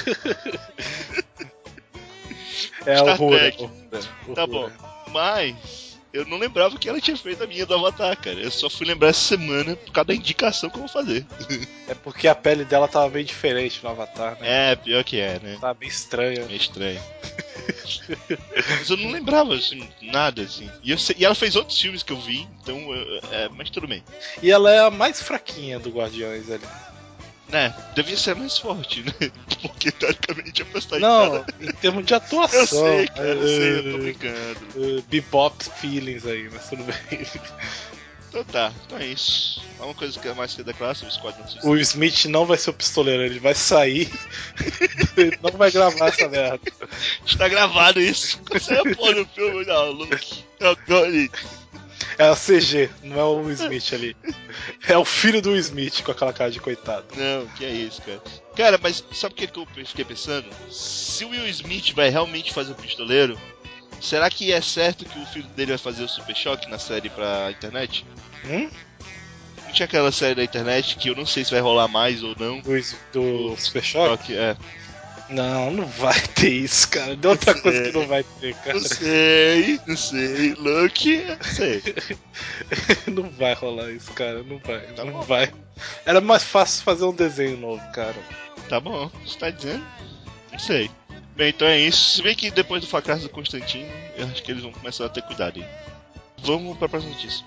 É Star o Trek. Tá bom. Mas eu não lembrava que ela tinha feito a minha do Avatar, cara. Eu só fui lembrar essa semana por causa da indicação que eu vou fazer. É porque a pele dela tava bem diferente no Avatar, né? É, pior que é, né? Tava bem estranha. É estranho. Mas eu não lembrava, assim, nada, assim. E, eu sei- e ela fez outros filmes que eu vi, então... eu- é, mas tudo bem. E ela é a mais fraquinha do Guardiões ali. Né? Devia ser mais forte, né? Porque, teoricamente, a personagem Não, dela... em termos de atuação. Eu sei, cara, eu sei, eu tô uh, brincando. uh, Bebop feelings aí, mas tudo bem. Então tá, então é isso. Alguma coisa que é mais que declarar sobre o Squadron Suicide? O Smith não vai ser o pistoleiro, ele vai sair. Ele não vai gravar essa merda. Está gravado isso. Você é pôr no filme, não, Luke. Agora. É a C G, não é o Will Smith ali. É o filho do Will Smith com aquela cara de coitado. Não, que é isso, cara. Cara, mas sabe o que que eu fiquei pensando? Se o Will Smith vai realmente fazer o pistoleiro, será que é certo que o filho dele vai fazer o Super Choque na série pra internet? Hum? Não tinha aquela série da internet que eu não sei se vai rolar mais ou não. Do, do Super Choque? Choque, é. Não, não vai ter isso, cara. De outra coisa que não vai ter, cara. Não sei, não sei. Luke, não sei. Não vai rolar isso, cara. Não vai, Tá não bom. vai. Era mais fácil fazer um desenho novo, cara. Tá bom, você tá dizendo? Não sei. Bem, então é isso. Se bem que depois do fracasso do Constantino, eu acho que eles vão começar a ter cuidado aí. Vamos pra próxima notícia.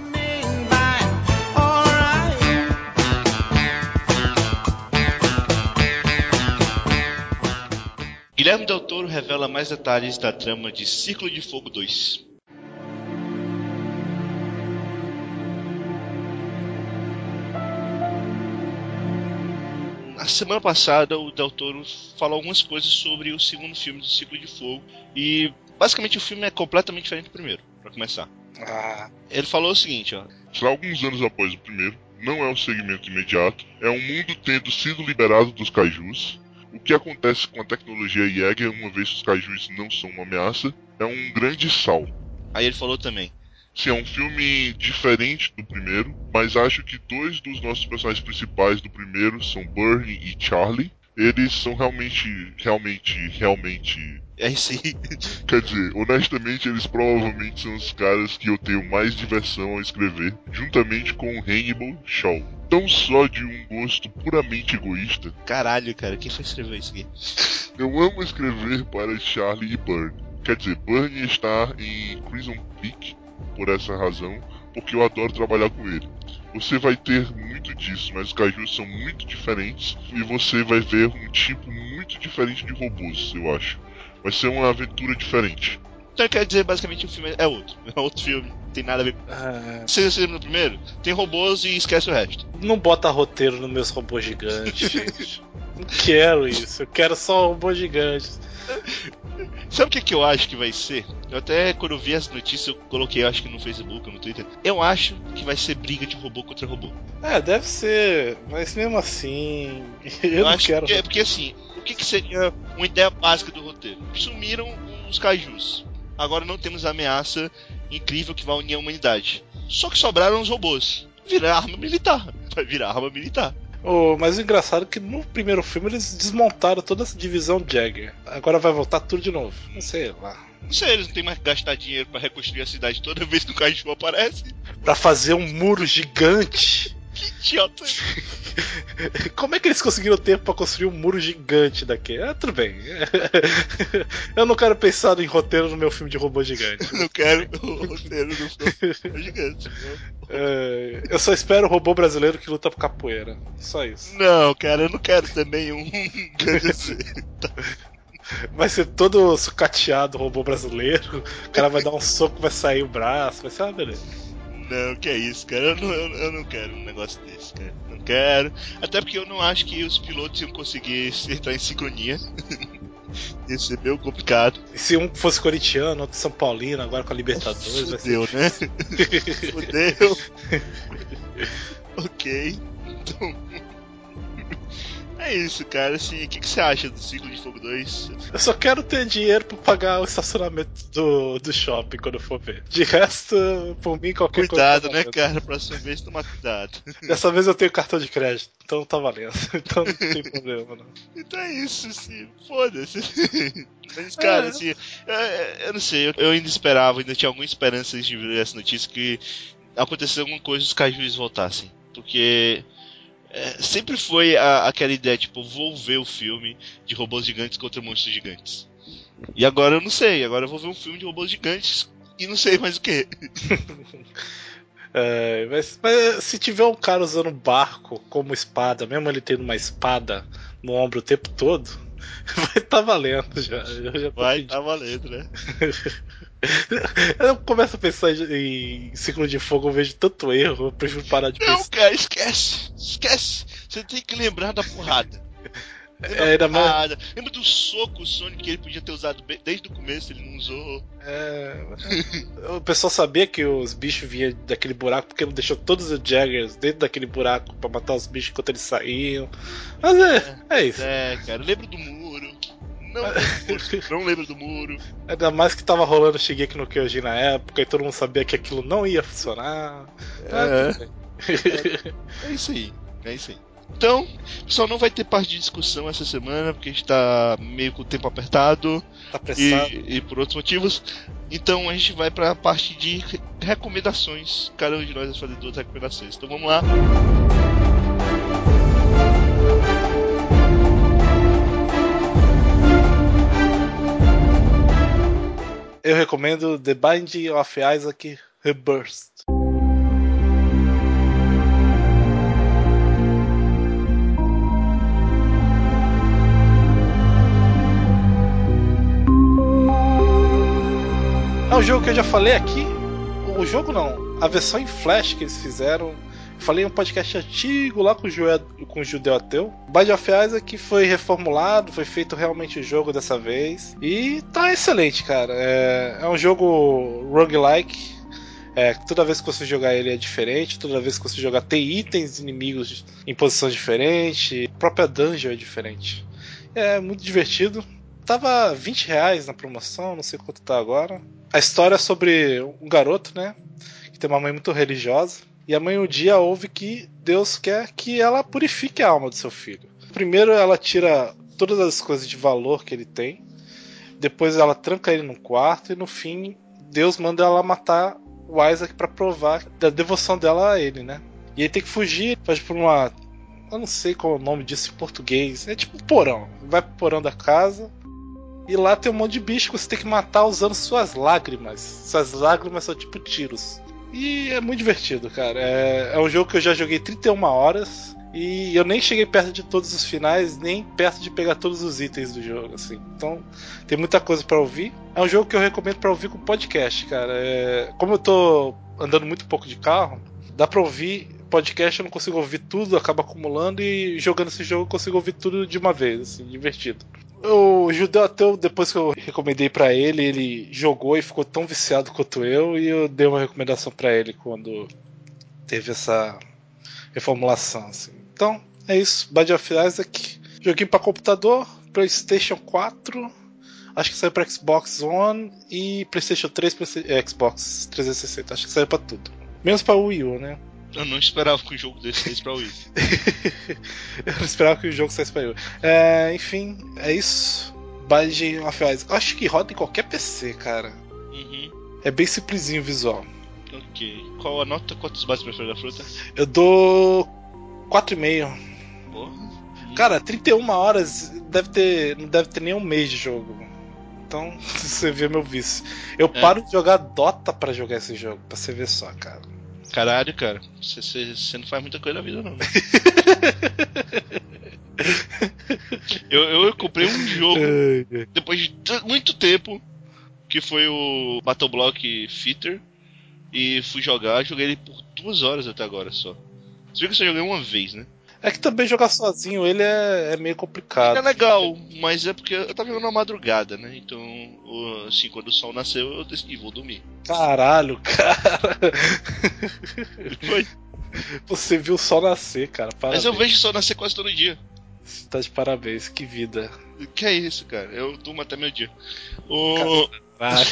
Guilherme Del Toro revela mais detalhes da trama de Círculo de Fogo dois. Na semana passada, o Del Toro falou algumas coisas sobre o segundo filme do Círculo de Fogo. E basicamente o filme é completamente diferente do primeiro, pra começar. Ah, Ele falou o seguinte, ó. Será alguns anos após o primeiro, não é um segmento imediato, é um mundo tendo sido liberado dos kaijus. O que acontece com a tecnologia Jäger, uma vez que os kaijus não são uma ameaça, é um grande salto. Aí ele falou também. Sim, é um filme diferente do primeiro, mas acho que dois dos nossos personagens principais do primeiro são Bernie e Charlie. Eles são realmente, realmente, realmente... É isso aí. Quer dizer, honestamente, eles provavelmente são os caras que eu tenho mais diversão ao escrever, juntamente com o Hannibal Shaw. Não só de um gosto puramente egoísta, Caralho, cara, quem foi escrever isso aqui? eu amo escrever para Charlie e Bernie. Quer dizer, Bernie está em Crimson Peak por essa razão, porque eu adoro trabalhar com ele. Você vai ter muito disso, mas os kaijus são muito diferentes e você vai ver um tipo muito diferente de robôs, eu acho. Vai ser uma aventura diferente. Então quer dizer, basicamente, o filme é outro. É outro filme, não tem nada a ver com... ah, Você assistiu no primeiro? Tem robôs e esquece o resto. não bota roteiro nos meus robôs gigantes, gente. Não quero isso. Eu quero só robôs gigantes. Sabe o que, que eu acho que vai ser? Eu até, quando eu vi essa notícia, eu coloquei, acho que no Facebook ou no Twitter. Eu acho que vai ser briga de robô contra robô. É, deve ser. Mas mesmo assim. Eu, Eu não acho quero. que é porque assim, o que, que seria uma ideia básica do roteiro? Sumiram os kaijus. Agora não temos a ameaça incrível que vai unir a humanidade. Só que sobraram os robôs. Virar arma militar. Vai virar arma militar. Oh, mas o engraçado é que no primeiro filme eles desmontaram toda essa divisão Jagger. Agora vai voltar tudo de novo. Não sei lá. Não sei, eles não tem mais que gastar dinheiro pra reconstruir a cidade toda vez que o kaiju aparece. Pra fazer um muro gigante. Que idiota. Como é que eles conseguiram tempo pra construir um muro gigante daqui? Ah, tudo bem. Eu não quero pensar em roteiro no meu filme de robô gigante. Não quero o roteiro do filme gigante. É, eu só espero o robô brasileiro que luta por capoeira. Só isso. Não, cara, eu não quero também um grande. Vai ser todo sucateado o robô brasileiro. O cara vai dar um soco, vai sair o braço. Vai ser uma beleza. Não, que é isso, cara. Eu não, eu, eu não quero um negócio desse, cara. Não quero. Até porque eu não acho que os pilotos iam conseguir entrar em sincronia. Ia ser meio complicado. E se um fosse corintiano, outro São Paulino, agora com a Libertadores, vai ser. Fudeu, né? Fudeu. Ok. Então. É isso, cara. Assim, o que, que você acha do Ciclo de Fogo dois? Eu só quero ter dinheiro pra pagar o estacionamento do, do shopping quando eu for ver. De resto, por mim, qualquer Cuidado, coisa. né, cara? Próxima vez, tomar cuidado. Dessa vez eu tenho cartão de crédito, então tá valendo. Então não tem problema, não. Então é isso, assim, foda-se. Mas, cara, É. assim, eu, eu não sei, eu, eu ainda esperava, ainda tinha alguma esperança de ver essa notícia que acontecesse alguma coisa e os Kaijus voltassem. Porque é, sempre foi a, aquela ideia, tipo, vou ver o filme de robôs gigantes contra monstros gigantes. E agora eu não sei, agora eu vou ver um filme de robôs gigantes e não sei mais o que. É, mas, mas se tiver um cara usando um barco como espada, mesmo ele tendo uma espada no ombro o tempo todo, vai tá valendo já. Eu já tô Vai, pedindo. tá valendo, né? Eu começo a pensar em Ciclo de Fogo, eu vejo tanto erro, eu prefiro parar de Não, pensar. cara, esquece, esquece. Você tem que lembrar da porrada. Lembra É, ainda da mais- porrada. Lembra do soco Sonic que ele podia ter usado bem- desde o começo, ele não usou. É, o pessoal sabia que os bichos vinham daquele buraco porque ele deixou todos os Jaggers dentro daquele buraco pra matar os bichos enquanto eles saíam. Mas é, é isso. É, cara, lembra do muro. Não lembra do muro. Não lembra do muro. Ainda mais que tava rolando Shingeki no Kyojin na época e todo mundo sabia que aquilo não ia funcionar. É. Ah, tudo bem. É isso aí. É isso aí. Então, pessoal, não vai ter parte de discussão essa semana, porque a gente tá meio com o tempo apertado Tá apressado. e, e por outros motivos. Então a gente vai pra parte de re- recomendações. Cada um de nós vai fazer duas recomendações. Então vamos lá. Eu recomendo The Binding of Isaac Rebirth. É um jogo que eu já falei aqui. O jogo não, a versão em Flash que eles fizeram. Eu falei em um podcast antigo lá com o, Judeu, com o Judeu Ateu. Binding of Isaac foi reformulado, foi feito realmente o jogo dessa vez. E tá excelente, cara. É, é um jogo roguelike. É, toda vez que você jogar ele é diferente, toda vez que você jogar tem itens inimigos em posições diferentes, a própria dungeon é diferente. É muito divertido. Tava vinte reais na promoção, não sei quanto tá agora. A história é sobre um garoto, né? Que tem uma mãe muito religiosa. E a mãe um dia ouve que Deus quer que ela purifique a alma do seu filho. Primeiro ela tira todas as coisas de valor que ele tem. Depois ela tranca ele num quarto. E no fim, Deus manda ela matar o Isaac pra provar da devoção dela a ele, né? E ele tem que fugir, faz por uma... Eu não sei qual é o nome disso em português. É tipo um porão. Vai pro porão da casa. E lá tem um monte de bicho que você tem que matar usando suas lágrimas. Suas lágrimas são tipo tiros. E é muito divertido, cara. É, é um jogo que eu já joguei trinta e uma horas. E eu nem cheguei perto de todos os finais, nem perto de pegar todos os itens do jogo, assim. Então, tem muita coisa pra ouvir. É um jogo que eu recomendo pra ouvir com podcast, cara. É, como eu tô andando muito pouco de carro, dá pra ouvir podcast, eu não consigo ouvir tudo, acaba acumulando. E jogando esse jogo eu consigo ouvir tudo de uma vez, assim, divertido. O Judeu Ateu, depois que eu recomendei pra ele, ele jogou e ficou tão viciado quanto eu, e eu dei uma recomendação pra ele quando teve essa reformulação, assim. Então, é isso. Binding of Isaac, joguinho pra computador, PlayStation quatro, acho que saiu pra Xbox One e PlayStation três, Play- Xbox trezentos e sessenta, acho que saiu pra tudo. Menos pra Wii U, né? Eu não esperava que um jogo desse saísse pra Wii. Eu não esperava que o jogo saísse pra Wii U. É, enfim, é isso. Binding of Isaac. Acho que roda em qualquer P C, cara. Uhum. É bem simplesinho o visual. Ok. Qual a nota? Quantos bases pra Feira da Fruta? Eu dou quatro e meio. Porra. Cara, trinta e uma horas deve ter, não deve ter nem um mês de jogo. Então, você vê meu vício. Eu É. paro de jogar Dota pra jogar esse jogo, pra você ver só, cara. Caralho, cara. Você, você, você não faz muita coisa na vida, não, né? eu, eu, eu comprei um jogo depois de t- muito tempo, que foi o Battle Block Fighter, e fui jogar, joguei ele por duas horas até agora só. Você viu que eu só joguei uma vez, né? É que também jogar sozinho ele é, é meio Ele complicado. é legal, mas é porque eu tava jogando na madrugada, né? Então, o- assim, quando o sol nasceu, eu decidi, vou dormir. Caralho, cara. Foi. Você viu o sol nascer, cara. Parabéns. Mas eu vejo o sol nascer quase todo dia. Você tá de parabéns, que vida. Que é isso, cara? Eu durmo até meu dia. O... Caralho.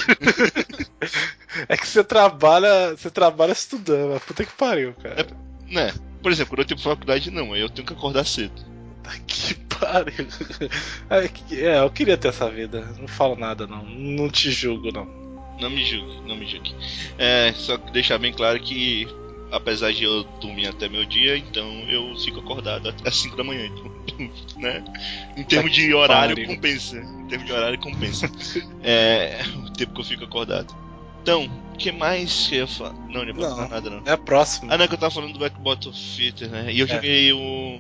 É que você trabalha. Você trabalha estudando, mas puta que pariu, cara. Né? Por exemplo, quando eu tenho faculdade, não. Aí eu tenho que acordar cedo. Que pariu. É, que- é, eu queria ter essa vida. Não falo nada, não. Não te julgo, não. Não me julgue, não me julgue. É, só que deixar bem claro que, apesar de eu dormir até meu dia, então eu fico acordado até as cinco da manhã. Então, né? Em termos de horário, pariu. compensa. Em termos de horário, compensa. É, o tempo que eu fico acordado. Então, o que mais que eu ia falar? Não, não ia Não, falar nada, não. é a próxima. Ah, não, que eu tava falando do Backbottle Fighter, né? E eu É. joguei o.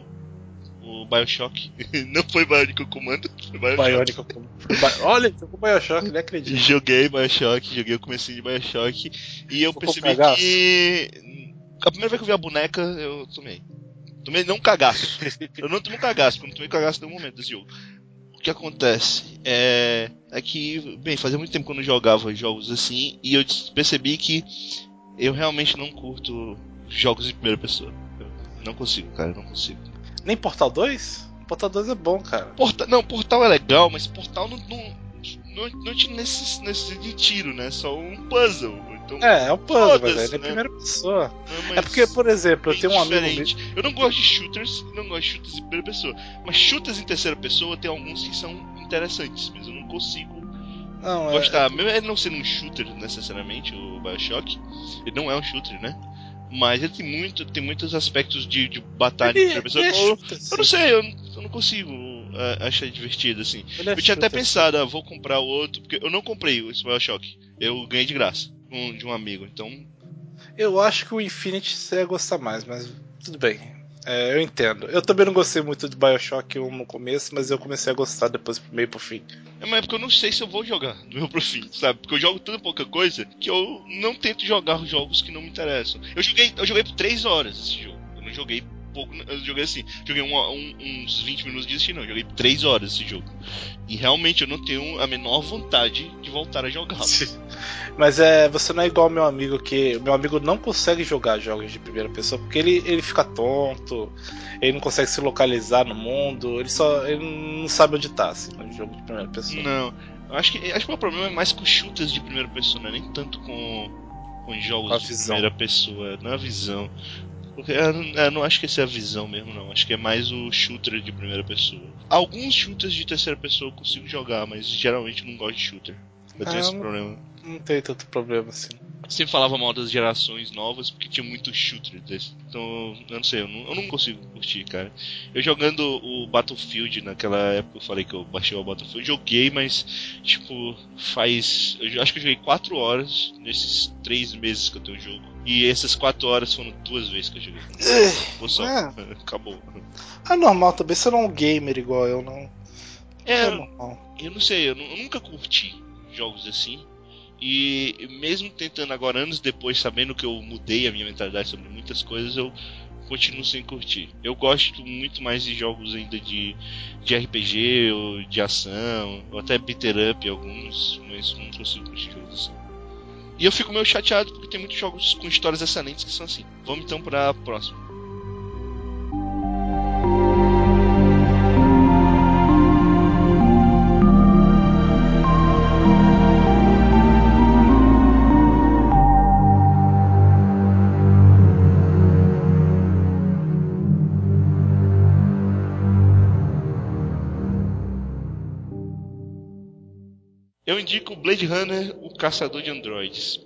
O Bioshock. Não foi Bionicle Commando, foi Bioshock. Bionicle. Bi- Olha, jogou Bioshock, nem acredito. Joguei Bioshock, joguei o comecinho de Bioshock. E eu Ficou percebi cagaço? que. A primeira vez que eu vi a boneca, eu tomei. Tomei não cagaço. Eu não tomei um cagaço, porque eu não tomei cagaço em nenhum momento desse jogo. O que acontece é, é que, bem, fazia muito tempo que eu não jogava jogos assim, e eu percebi que eu realmente não curto jogos em primeira pessoa. Eu não consigo, cara, eu não consigo. Nem Portal dois? Portal dois é bom, cara. Porta... Não, Portal é legal, mas Portal não, não, não, não te necess- necessita de tiro, né? É só um puzzle. Então, É, é um puzzle, mas foda-se, é em né? primeira pessoa. Não, mas É porque, por exemplo, eu bem tenho um amigo meu. diferente. Eu não gosto de shooters, não gosto de shooters em primeira pessoa. Mas shooters em terceira pessoa tem alguns que são interessantes, mas eu não consigo Não, é, gostar. Mesmo ele não sendo um shooter necessariamente, o Bioshock, ele não é um shooter, né? Mas ele tem, muito, tem muitos aspectos de, de batalha em Ele, primeira pessoa. ele é que eu, shooter, eu não sim. sei, eu não, eu não consigo uh, achar divertido assim. Ele é Eu tinha até shooter, pensado, ah, vou comprar o outro, porque eu não comprei esse Bioshock. Eu ganhei de graça um, de um amigo, então. Eu acho que o Infinity você ia gostar mais, mas tudo bem. É, eu entendo. Eu também não gostei muito de Bioshock um no começo, mas eu comecei a gostar depois pro meio pro fim. É uma época que eu não sei se eu vou jogar do meu pro fim, sabe? Porque eu jogo tanta pouca coisa que eu não tento jogar jogos que não me interessam. Eu joguei, eu joguei por três horas esse jogo. Eu não joguei pouco, eu joguei assim, joguei uma, um, uns vinte minutos de assistir, não. Eu joguei por três horas esse jogo. E realmente eu não tenho a menor vontade de voltar a jogá-lo. Mas é, você não é igual ao meu amigo, que meu amigo não consegue jogar jogos de primeira pessoa porque ele, ele fica tonto, ele não consegue se localizar no mundo, ele só ele não sabe onde tá, assim, no jogo de primeira pessoa. Não, eu acho que, acho que o meu problema é mais com shooters de primeira pessoa, né? Nem tanto com, com jogos Com a de visão. primeira pessoa, não a visão. Porque eu não, eu não acho que essa é a visão mesmo, não. Acho que é mais o shooter de primeira pessoa. Alguns shooters de terceira pessoa eu consigo jogar, mas geralmente eu não gosto de shooter. Eu tenho Ah, esse não- problema. Não tem tanto problema assim. Eu sempre falava mal das gerações novas porque tinha muito shooter desse. Então, eu não sei, eu não, eu não consigo curtir, cara. Eu jogando o Battlefield naquela época, eu falei que eu baixei o Battlefield, joguei, mas, tipo, faz. Eu acho que eu joguei quatro horas nesses três meses que eu tenho o jogo. E essas quatro horas foram duas vezes que eu joguei. Vou só. É. Acabou. É normal também, você não é um gamer igual eu, não. É É, normal. eu não sei, eu, nu- eu nunca curti jogos assim. E mesmo tentando agora, anos depois, sabendo que eu mudei a minha mentalidade sobre muitas coisas, eu continuo sem curtir. Eu gosto muito mais de jogos ainda de, de R P G, ou de ação, ou até beater up alguns, mas não consigo curtir jogos assim. E eu fico meio chateado porque tem muitos jogos com histórias excelentes que são assim. Vamos então para a próxima. Eu indico Blade Runner, o Caçador de Androides.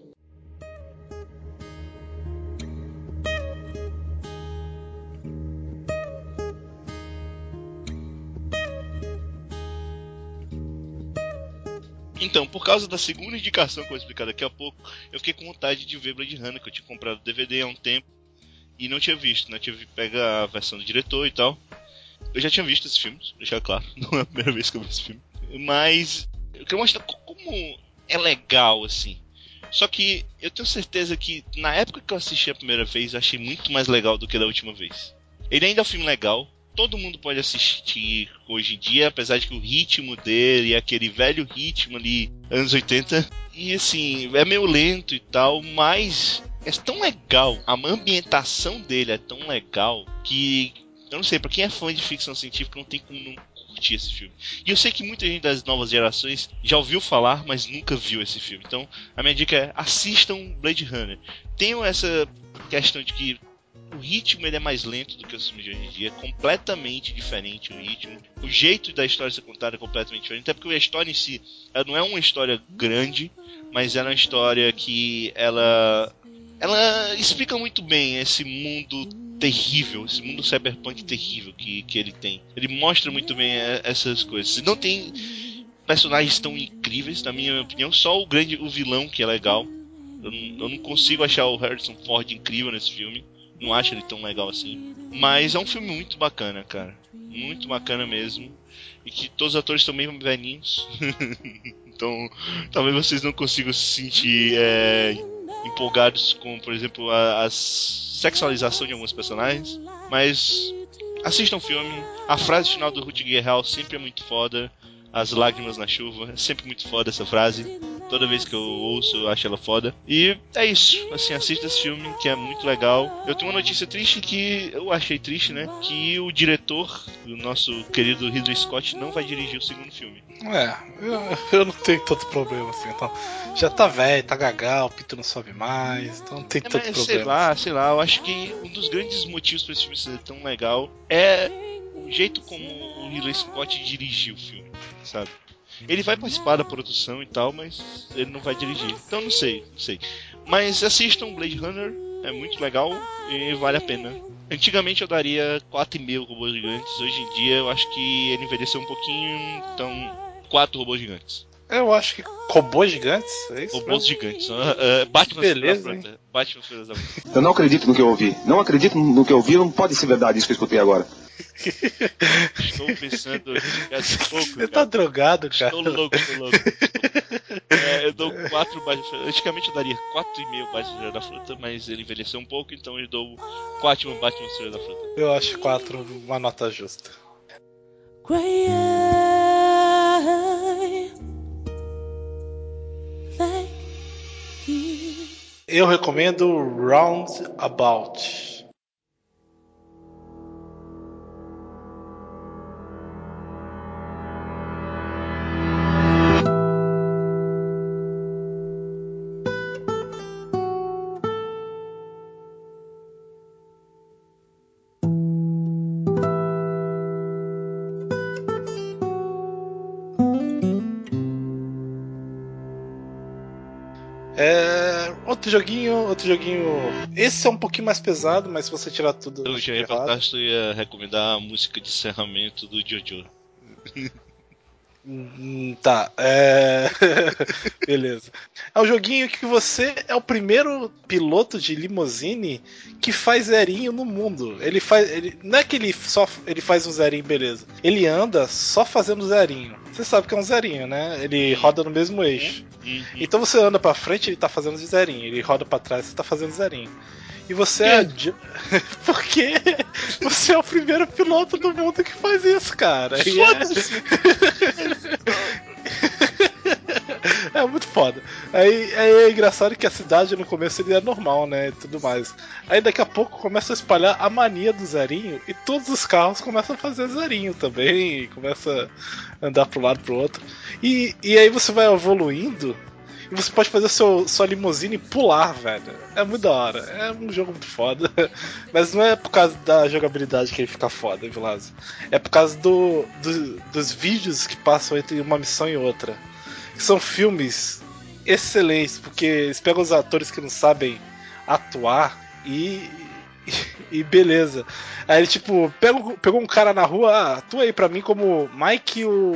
Então, por causa da segunda indicação que eu vou explicar daqui a pouco, eu fiquei com vontade de ver Blade Runner, que eu tinha comprado D V D há um tempo e não tinha visto, né? Tinha pega a versão do diretor e tal. Eu já tinha visto esses filmes, deixar claro, não é a primeira vez que eu vi esse filme. Mas eu quero mostrar como é legal, assim. Só que eu tenho certeza que na época que eu assisti a primeira vez, eu achei muito mais legal do que da última vez. Ele ainda é um filme legal. Todo mundo pode assistir hoje em dia, apesar de que o ritmo dele é aquele velho ritmo ali, anos oitenta. E assim, é meio lento e tal, mas é tão legal. A ambientação dele é tão legal que, eu não sei, pra quem é fã de ficção científica não tem como não curtir esse filme. E eu sei que muita gente das novas gerações já ouviu falar, mas nunca viu esse filme. Então, a minha dica é, assistam Blade Runner. Tenham essa questão de que o ritmo ele é mais lento do que os filmes de hoje em dia, é completamente diferente o ritmo. O jeito da história ser contada é completamente diferente, até porque a história em si, ela não é uma história grande, mas ela é uma história que ela ela explica muito bem esse mundo terrível, esse mundo cyberpunk terrível que, que ele tem. Ele mostra muito bem essas coisas. Não tem personagens tão incríveis, na minha opinião, só o grande o vilão que é legal. Eu não, eu não consigo achar o Harrison Ford incrível nesse filme. Não acho ele tão legal assim. Mas é um filme muito bacana, cara. Muito bacana mesmo. E que todos os atores estão meio velhinhos. Então, talvez vocês não consigam se sentir é, empolgados com, por exemplo, a, a sexualização de alguns personagens. Mas assistam o filme. A frase final do Rutger Hauer sempre é muito foda. As lágrimas na chuva. É sempre muito foda essa frase. Toda vez que eu ouço, eu acho ela foda. E é isso. Assim, assista esse filme, que é muito legal. Eu tenho uma notícia triste que eu achei triste, né? Que o diretor, o nosso querido Ridley Scott, não vai dirigir o segundo filme. É, eu, eu não tenho tanto problema assim. Então, já tá velho, tá gagal, o pinto não sobe mais, então não tem É, tanto mas, problema. sei lá, sei lá. Eu acho que um dos grandes motivos pra esse filme ser tão legal é o jeito como o Ridley Scott dirigiu o filme, sabe? Ele vai participar da produção e tal, mas ele não vai dirigir. Então não sei, não sei. Mas assistam Blade Runner, é muito legal e vale a pena. Antigamente eu daria quatro e meio robôs gigantes, hoje em dia eu acho que ele envelheceu um pouquinho, então quatro robôs gigantes. Eu acho que robôs gigantes, é isso? Robôs mesmo? gigantes. Uh, uh, Batman Beleza, Filhos da Fruta. Batman Filhos da Fruta. Eu não acredito no que eu ouvi. Não acredito no que eu ouvi. Não pode ser verdade isso que eu escutei agora. Estou pensando um pouco. Você tá drogado, cara? Estou louco, estou louco. É, eu dou quatro Batman. Antigamente eu daria quatro e meio Batman da Fruta, mas ele envelheceu um pouco, então eu dou quatro Batman da Fruta. Eu acho quatro uma nota justa. Eu recomendo Roundabout. É, outro joguinho, outro joguinho. Esse é um pouquinho mais pesado, mas se você tirar tudo. Eu já ia perguntar se eu ia recomendar a música de encerramento do Jojo. Hum, tá, é. Beleza. É um joguinho que você é o primeiro piloto de limusine que faz zerinho no mundo. Ele faz. Ele, não é que ele só ele faz um zerinho, beleza. Ele anda só fazendo zerinho. Você sabe que é um zerinho, né? Ele roda no mesmo eixo. Uhum. Então você anda pra frente, ele tá fazendo zerinho. Ele roda pra trás, você tá fazendo zerinho. E você é. Adi... Porque você é o primeiro piloto do mundo que faz isso, cara. E é... é muito foda. Aí, aí é engraçado que a cidade no começo ele é normal, né? E tudo mais. Aí daqui a pouco começa a espalhar a mania do zerinho e todos os carros começam a fazer zerinho também. E começa a andar pro lado pro outro. E, e aí você vai evoluindo. E você pode fazer seu, sua limusine pular, velho. É muito da hora. É um jogo muito foda. Mas não é por causa da jogabilidade que ele fica foda, Vilazo. É por causa do, do, dos vídeos que passam entre uma missão e outra. Que são filmes excelentes, porque eles pegam os atores que não sabem atuar e. E beleza. Aí ele, tipo, pegou, pegou um cara na rua, ah, atua aí pra mim como Mike o.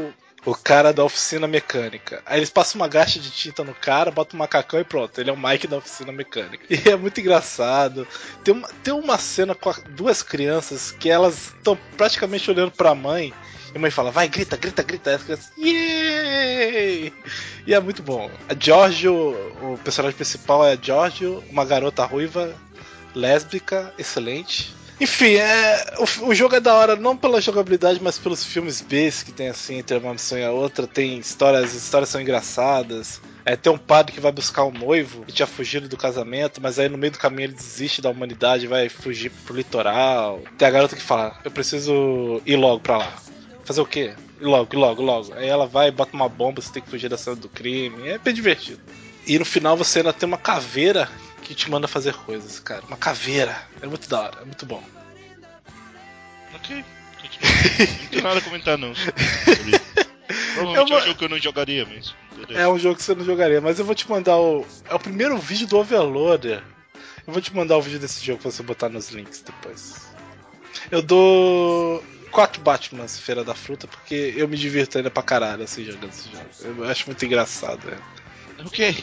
O cara da oficina mecânica. Aí eles passam uma gacha de tinta no cara, botam um macacão e pronto. Ele é o Mike da oficina mecânica. E é muito engraçado. Tem uma, tem uma cena com a, duas crianças que elas estão praticamente olhando pra mãe. E a mãe fala, vai, grita, grita, grita. E as crianças, yay! E é muito bom. A Giorgio, o personagem principal é a Giorgio, uma garota ruiva, lésbica, excelente. Enfim, é, o, o jogo é da hora não pela jogabilidade, mas pelos filmes B que tem assim entre uma missão e a outra. Tem histórias, as histórias são engraçadas. É, tem um padre que vai buscar um noivo que tinha fugido do casamento, mas aí no meio do caminho ele desiste da humanidade e vai fugir pro litoral. Tem a garota que fala, eu preciso ir logo pra lá. Fazer o quê? Ir logo, ir logo, logo. Aí ela vai, bota uma bomba, você tem que fugir da cena do crime. É bem divertido. E no final você ainda tem uma caveira que te manda fazer coisas, cara. Uma caveira. É muito da hora, é muito bom. Ok, continua. Não tenho nada a comentar, não. Provavelmente é, uma... é um jogo que eu não jogaria, mas... beleza. É um jogo que você não jogaria, mas eu vou te mandar o... É o primeiro vídeo do Overloader. Eu vou te mandar o vídeo desse jogo pra você botar nos links depois. Eu dou... quatro Batmans Feira da Fruta, porque eu me divirto ainda pra caralho assim, jogando esse jogo. Eu acho muito engraçado, é. Ok.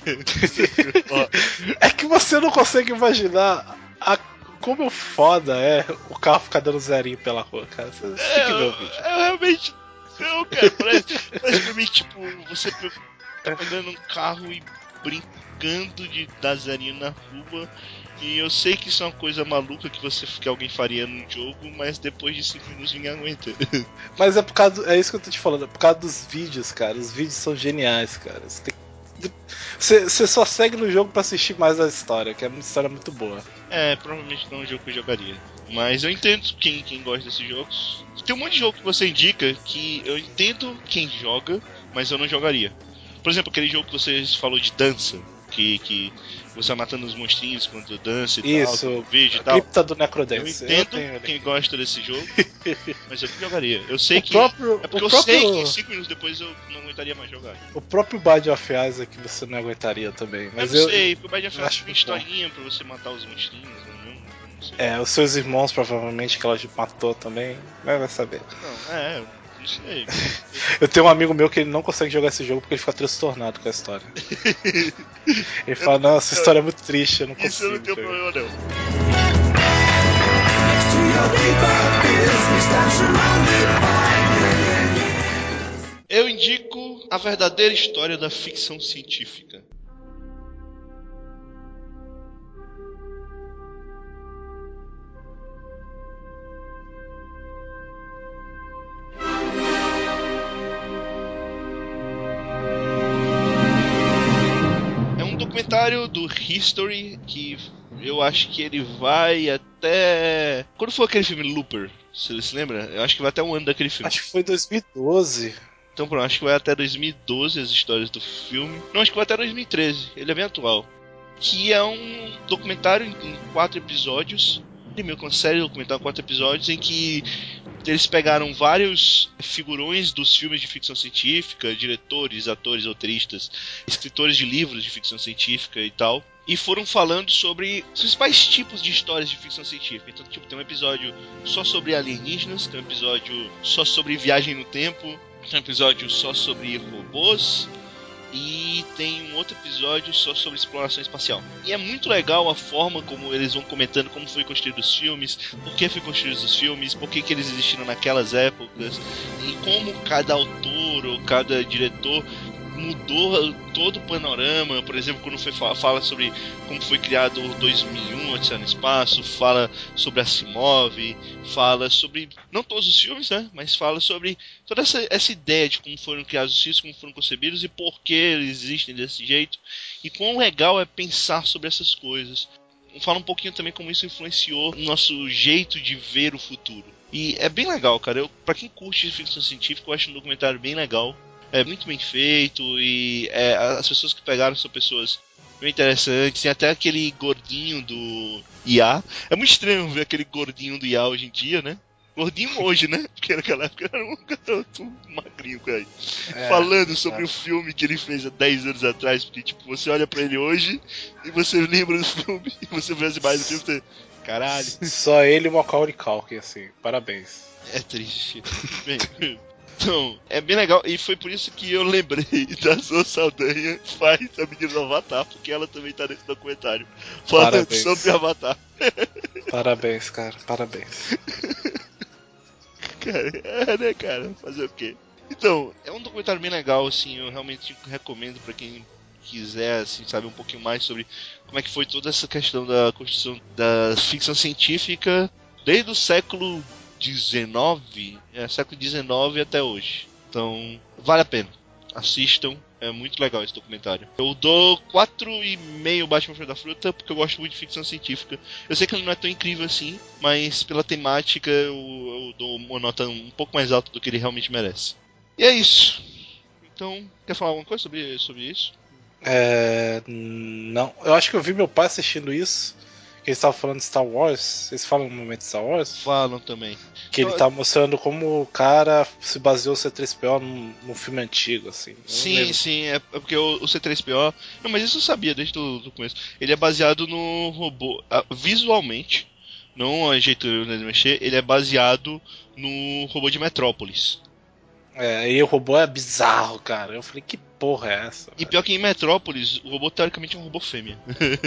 É que você não consegue imaginar a, como foda é o carro ficar dando zerinho pela rua, cara. Você, você é, tem que ver o vídeo. Eu, eu realmente. Não, cara, parece, parece pra mim, tipo, você tá pegando um carro e brincando de dar zerinho na rua. E eu sei que isso é uma coisa maluca que, você, que alguém faria num jogo, mas depois de cinco minutos ninguém aguenta. Mas é por causa do, é isso que eu tô te falando, é por causa dos vídeos, cara. Os vídeos são geniais, cara. Você tem Você, você só segue no jogo pra assistir mais a história, que é uma história muito boa. É, provavelmente não é um jogo que eu jogaria. Mas eu entendo quem, quem gosta desses jogos. Tem um monte de jogo que você indica que eu entendo quem joga, mas eu não jogaria. Por exemplo, aquele jogo que você falou de dança, que, que você vai matando os monstrinhos quando dança e Isso, tal, vídeo e a tal. Cripta do Necrodance. Eu entendo eu quem gosta desse jogo, mas eu não jogaria. Eu sei o que. Próprio, é porque o eu próprio... sei que cinco minutos depois eu não aguentaria mais jogar. O próprio Binding of Isaac você não aguentaria também. Mas eu não eu sei, porque o Binding of Isaac tem muito historinha pra você matar os monstrinhos, né? Não, não sei. É, os seus irmãos provavelmente que ela matou também. Vai, vai saber. Não, é, não sei. Eu tenho um amigo meu que ele não consegue jogar esse jogo porque ele fica transtornado com a história. Ele fala, não, essa história é muito triste, eu não consigo. Isso eu não tenho jogar. problema, não. Eu indico a verdadeira história da ficção científica. É um documentário do History que eu acho que ele vai até... Quando foi aquele filme Looper? Você se lembra? Eu acho que vai até um ano daquele filme. Acho que foi dois mil e doze. Então pronto, acho que vai até dois mil e doze as histórias do filme. Não, acho que vai até dois mil e treze. Ele é bem atual. Que é um documentário em quatro episódios. Meio que uma série documental em quatro episódios em que eles pegaram vários figurões dos filmes de ficção científica, diretores, atores, roteiristas, escritores de livros de ficção científica e tal, e foram falando sobre os principais tipos de histórias de ficção científica. Então, tipo, tem um episódio só sobre alienígenas, tem um episódio só sobre viagem no tempo, tem um episódio só sobre robôs, e tem um outro episódio só sobre exploração espacial. E é muito legal a forma como eles vão comentando como foi construído os filmes, por que foi construídos os filmes, por que, que eles existiram naquelas épocas, e como cada autor ou cada diretor mudou todo o panorama. Por exemplo, quando foi, fala sobre como foi criado o dois mil e um, Odisseia no Espaço, fala sobre Asimov, fala sobre, não todos os filmes, né, mas fala sobre toda essa, essa ideia de como foram criados os filmes, como foram concebidos e por que eles existem desse jeito, e quão legal é pensar sobre essas coisas. Fala um pouquinho também como isso influenciou o nosso jeito de ver o futuro. E é bem legal, cara. Eu, pra quem curte ficção científica, eu acho um documentário bem legal. É muito bem feito e é, as pessoas que pegaram são pessoas bem interessantes. Tem até aquele gordinho do I A. É muito estranho ver aquele gordinho do I A hoje em dia, né? Gordinho hoje, né? Porque naquela época era um garoto magrinho, cara. É, falando sobre é. o filme que ele fez há dez anos atrás. Porque, tipo, você olha pra ele hoje e você lembra do filme e você vê as imagens do filme e você... Caralho. Só ele e o Macaulay Culkin, assim. Parabéns. É triste. Bem... Então, é bem legal, e foi por isso que eu lembrei da Zoe Saldanha faz a menina do Avatar, porque ela também tá nesse documentário falando Parabéns. sobre Avatar. Parabéns, cara, parabéns. Cara, é, né, cara? Fazer o quê? Então, é um documentário bem legal, assim, eu realmente recomendo pra quem quiser, assim, saber um pouquinho mais sobre como é que foi toda essa questão da construção da ficção científica desde o século dezenove, é, século dezenove até hoje. Então, vale a pena. Assistam, é muito legal esse documentário. Eu dou quatro e meio Batman Filho da Fruta, porque eu gosto muito de ficção científica. Eu sei que ele não é tão incrível assim, mas pela temática eu, eu dou uma nota um pouco mais alta do que ele realmente merece. E é isso. Então, quer falar alguma coisa sobre, sobre isso? É. Não. Eu acho que eu vi meu pai assistindo isso. Que eles estavam falando de Star Wars. Vocês falam no momento de Star Wars? Falam também. Que ele tá mostrando como o cara se baseou o C três P O num, num filme antigo, assim. Eu não Sim, lembro. sim, é é porque o, o C três P O. Não, mas isso eu sabia desde o do começo. Ele é baseado no robô. ah, Visualmente, não o jeito de mexer, ele é baseado no robô de Metrópolis. É, e o robô é bizarro, cara. Eu falei, que porra é essa? E velho? pior que em Metrópolis, o robô teoricamente é um robô fêmea.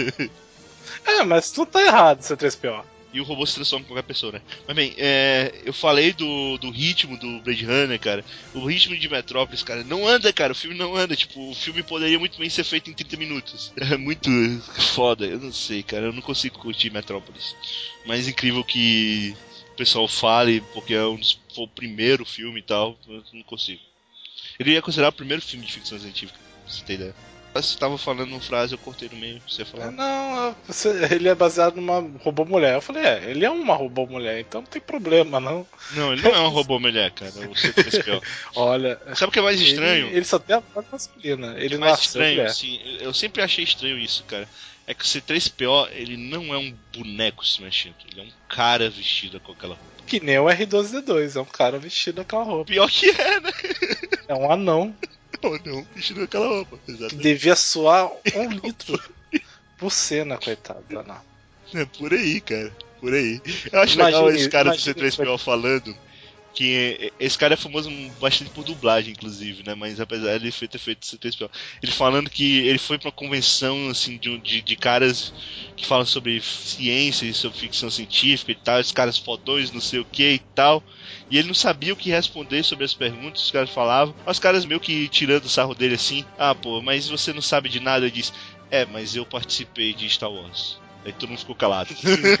É, mas tu tá errado, C três P O. E o robô se transforma em qualquer pessoa, né? Mas bem, é, eu falei do, do ritmo do Blade Runner, cara. O ritmo de Metrópolis, cara, não anda, cara. O filme não anda. Tipo, o filme poderia muito bem ser feito em trinta minutos. É muito foda. Eu não sei, cara. Eu não consigo curtir Metrópolis. Mas incrível que o pessoal fale, porque é um dos, foi o primeiro filme e tal. Eu não consigo. Ele ia considerar o primeiro filme de ficção científica, pra você ter ideia. Você tava falando uma frase, eu cortei no meio, você ia falar. Não, você- ele é baseado numa robô mulher. Eu falei, é, ele é uma robô mulher, então não tem problema, não. Não, ele não é um robô mulher, cara, o C três P O. Olha, Sabe o que é mais estranho? ele, ele só tem a voz masculina. O que Ele é mais nasceu estranho, mulher. assim, eu sempre achei estranho isso, cara. É que o C três P O, ele não é um boneco se mexendo, ele é um cara vestido com aquela roupa. Que nem o R doze D dois, é um cara vestido daquela roupa. Pior que é, né? É um anão Ou não, vestido com aquela roupa, que exatamente. devia suar um litro por cena, coitado do anão. É por aí, cara, por aí. Eu acho Imagine- legal esse cara do imagine C três P O falando que esse cara é famoso bastante por dublagem, inclusive, né? Mas apesar de ele ter feito C três P O, ele falando que ele foi pra uma convenção, assim, de, de, de caras que falam sobre ciência e sobre ficção científica e tal, esses caras fodões, não sei o que e tal, e ele não sabia o que responder sobre as perguntas que os caras falavam. Os caras meio que tirando o sarro dele assim, ah, pô, mas você não sabe de nada, ele disse, é, mas eu participei de Star Wars. Aí todo mundo ficou calado.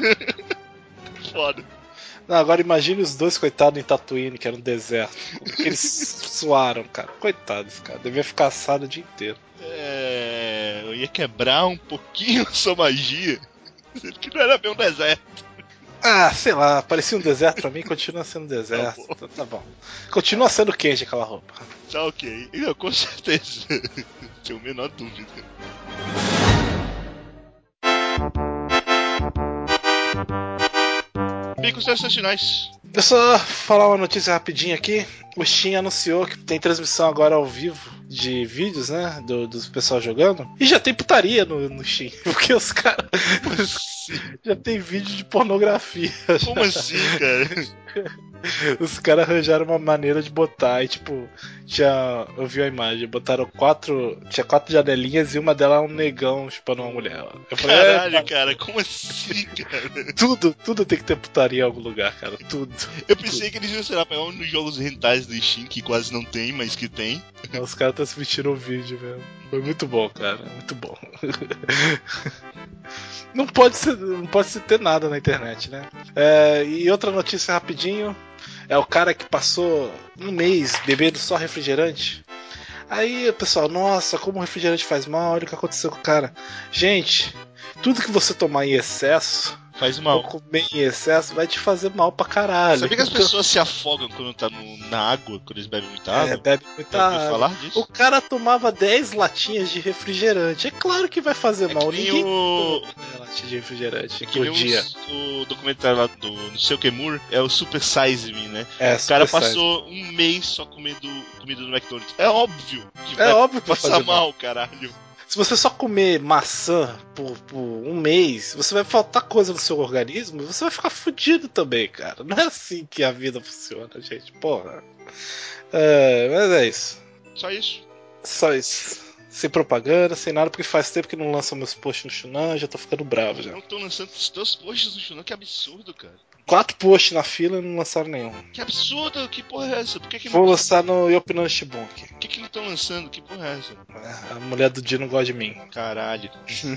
Foda. Não, agora imagine os dois coitados em Tatooine, que era um deserto. Como que eles suaram, cara. Coitados, cara. Devia ficar assado o dia inteiro. É, eu ia quebrar um pouquinho a sua magia, sendo que não era bem um deserto. Ah, sei lá, parecia um deserto pra mim, continua sendo deserto. Tá bom. Então tá bom. Continua sendo quente aquela roupa. Tá ok. Não, com certeza. Tenho a menor dúvida. Bem, considerações finais. Eu só falar uma notícia rapidinha aqui. O Steam anunciou que tem transmissão agora ao vivo de vídeos, né? Do, dos pessoal jogando. E já tem putaria no, no Steam. Porque os caras. Já tem vídeo de pornografia. Como assim, cara? Os caras arranjaram uma maneira de botar. E tipo, tinha. Eu vi a imagem, botaram quatro. Tinha quatro janelinhas e uma delas é um negão chupando uma mulher. Eu falei, Caralho, é, cara, como assim, cara? tudo, tudo tem que ter putaria em algum lugar, cara. Tudo. Eu pensei que eles iam, sei lá, pegar um dos jogos rentais do Steam, que quase não tem, mas que tem. Os caras transmitiram o vídeo mesmo. Foi muito bom, cara. Muito bom. Não pode ser, não pode se ter nada na internet, né? É, e outra notícia rapidinho. É o cara que passou um mês bebendo só refrigerante. Aí o pessoal, nossa, como o refrigerante faz mal, olha o que aconteceu com o cara. Gente, tudo que você tomar em excesso, Faz ou mal. comer em excesso, vai te fazer mal pra caralho. Sabia que as Então, pessoas se afogam quando tá no, na água, quando eles bebem muita água? É, bebe muita Já ouviu água. falar disso? O cara tomava dez latinhas de refrigerante. É claro que vai fazer É mal. que nem Ninguém o- toma dez latinhas de refrigerante É que por nem dia. o, o documentário lá do no seu Kemur é o Super Size Me, né? É, O cara super passou um mês só comendo comida no McDonald's. É óbvio que É vai óbvio que vai passar fazer mal, caralho. Se você só comer maçã por, por um mês, você vai faltar coisa no seu organismo e você vai ficar fudido também, cara. Não é assim que a vida funciona, gente. Porra. É, mas é isso. Só isso. Só isso. Sem propaganda, sem nada, porque faz tempo que não lançam meus posts no Shunan, já tô ficando bravo já. Não tô lançando os teus posts no Shunan, que absurdo, cara. Quatro posts na fila e não lançaram nenhum. Que absurdo, que porra é essa? Por que que Vou não... lançar no Yopinando Shibunki. Por que que não estão lançando? Que porra é essa? A mulher do dia não gosta de mim. Caralho.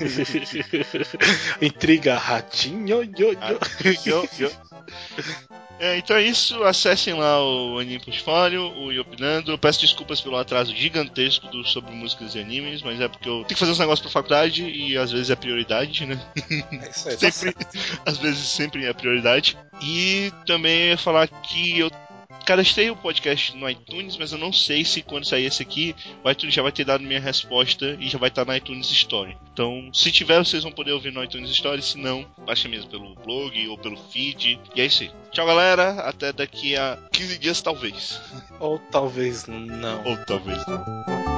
Intriga, ratinho, yo, yo. Yo, yo. É, então é isso, acessem lá o Anime Portfólio, o Yopinando. Eu peço desculpas pelo atraso gigantesco do, sobre músicas e animes, mas é porque eu tenho que fazer uns negócios pra faculdade e às vezes é prioridade, né? É isso aí, tá sempre, às vezes sempre é prioridade. E também eu ia falar que eu cadastrei o podcast no iTunes, mas eu não sei se quando sair esse aqui, o iTunes já vai ter dado minha resposta e já vai estar na iTunes Store. Então, se tiver, vocês vão poder ouvir no iTunes Store, se não, baixa mesmo pelo blog ou pelo feed. E é isso aí. Tchau, galera. Até daqui a quinze dias, talvez. Ou talvez não. Ou talvez não.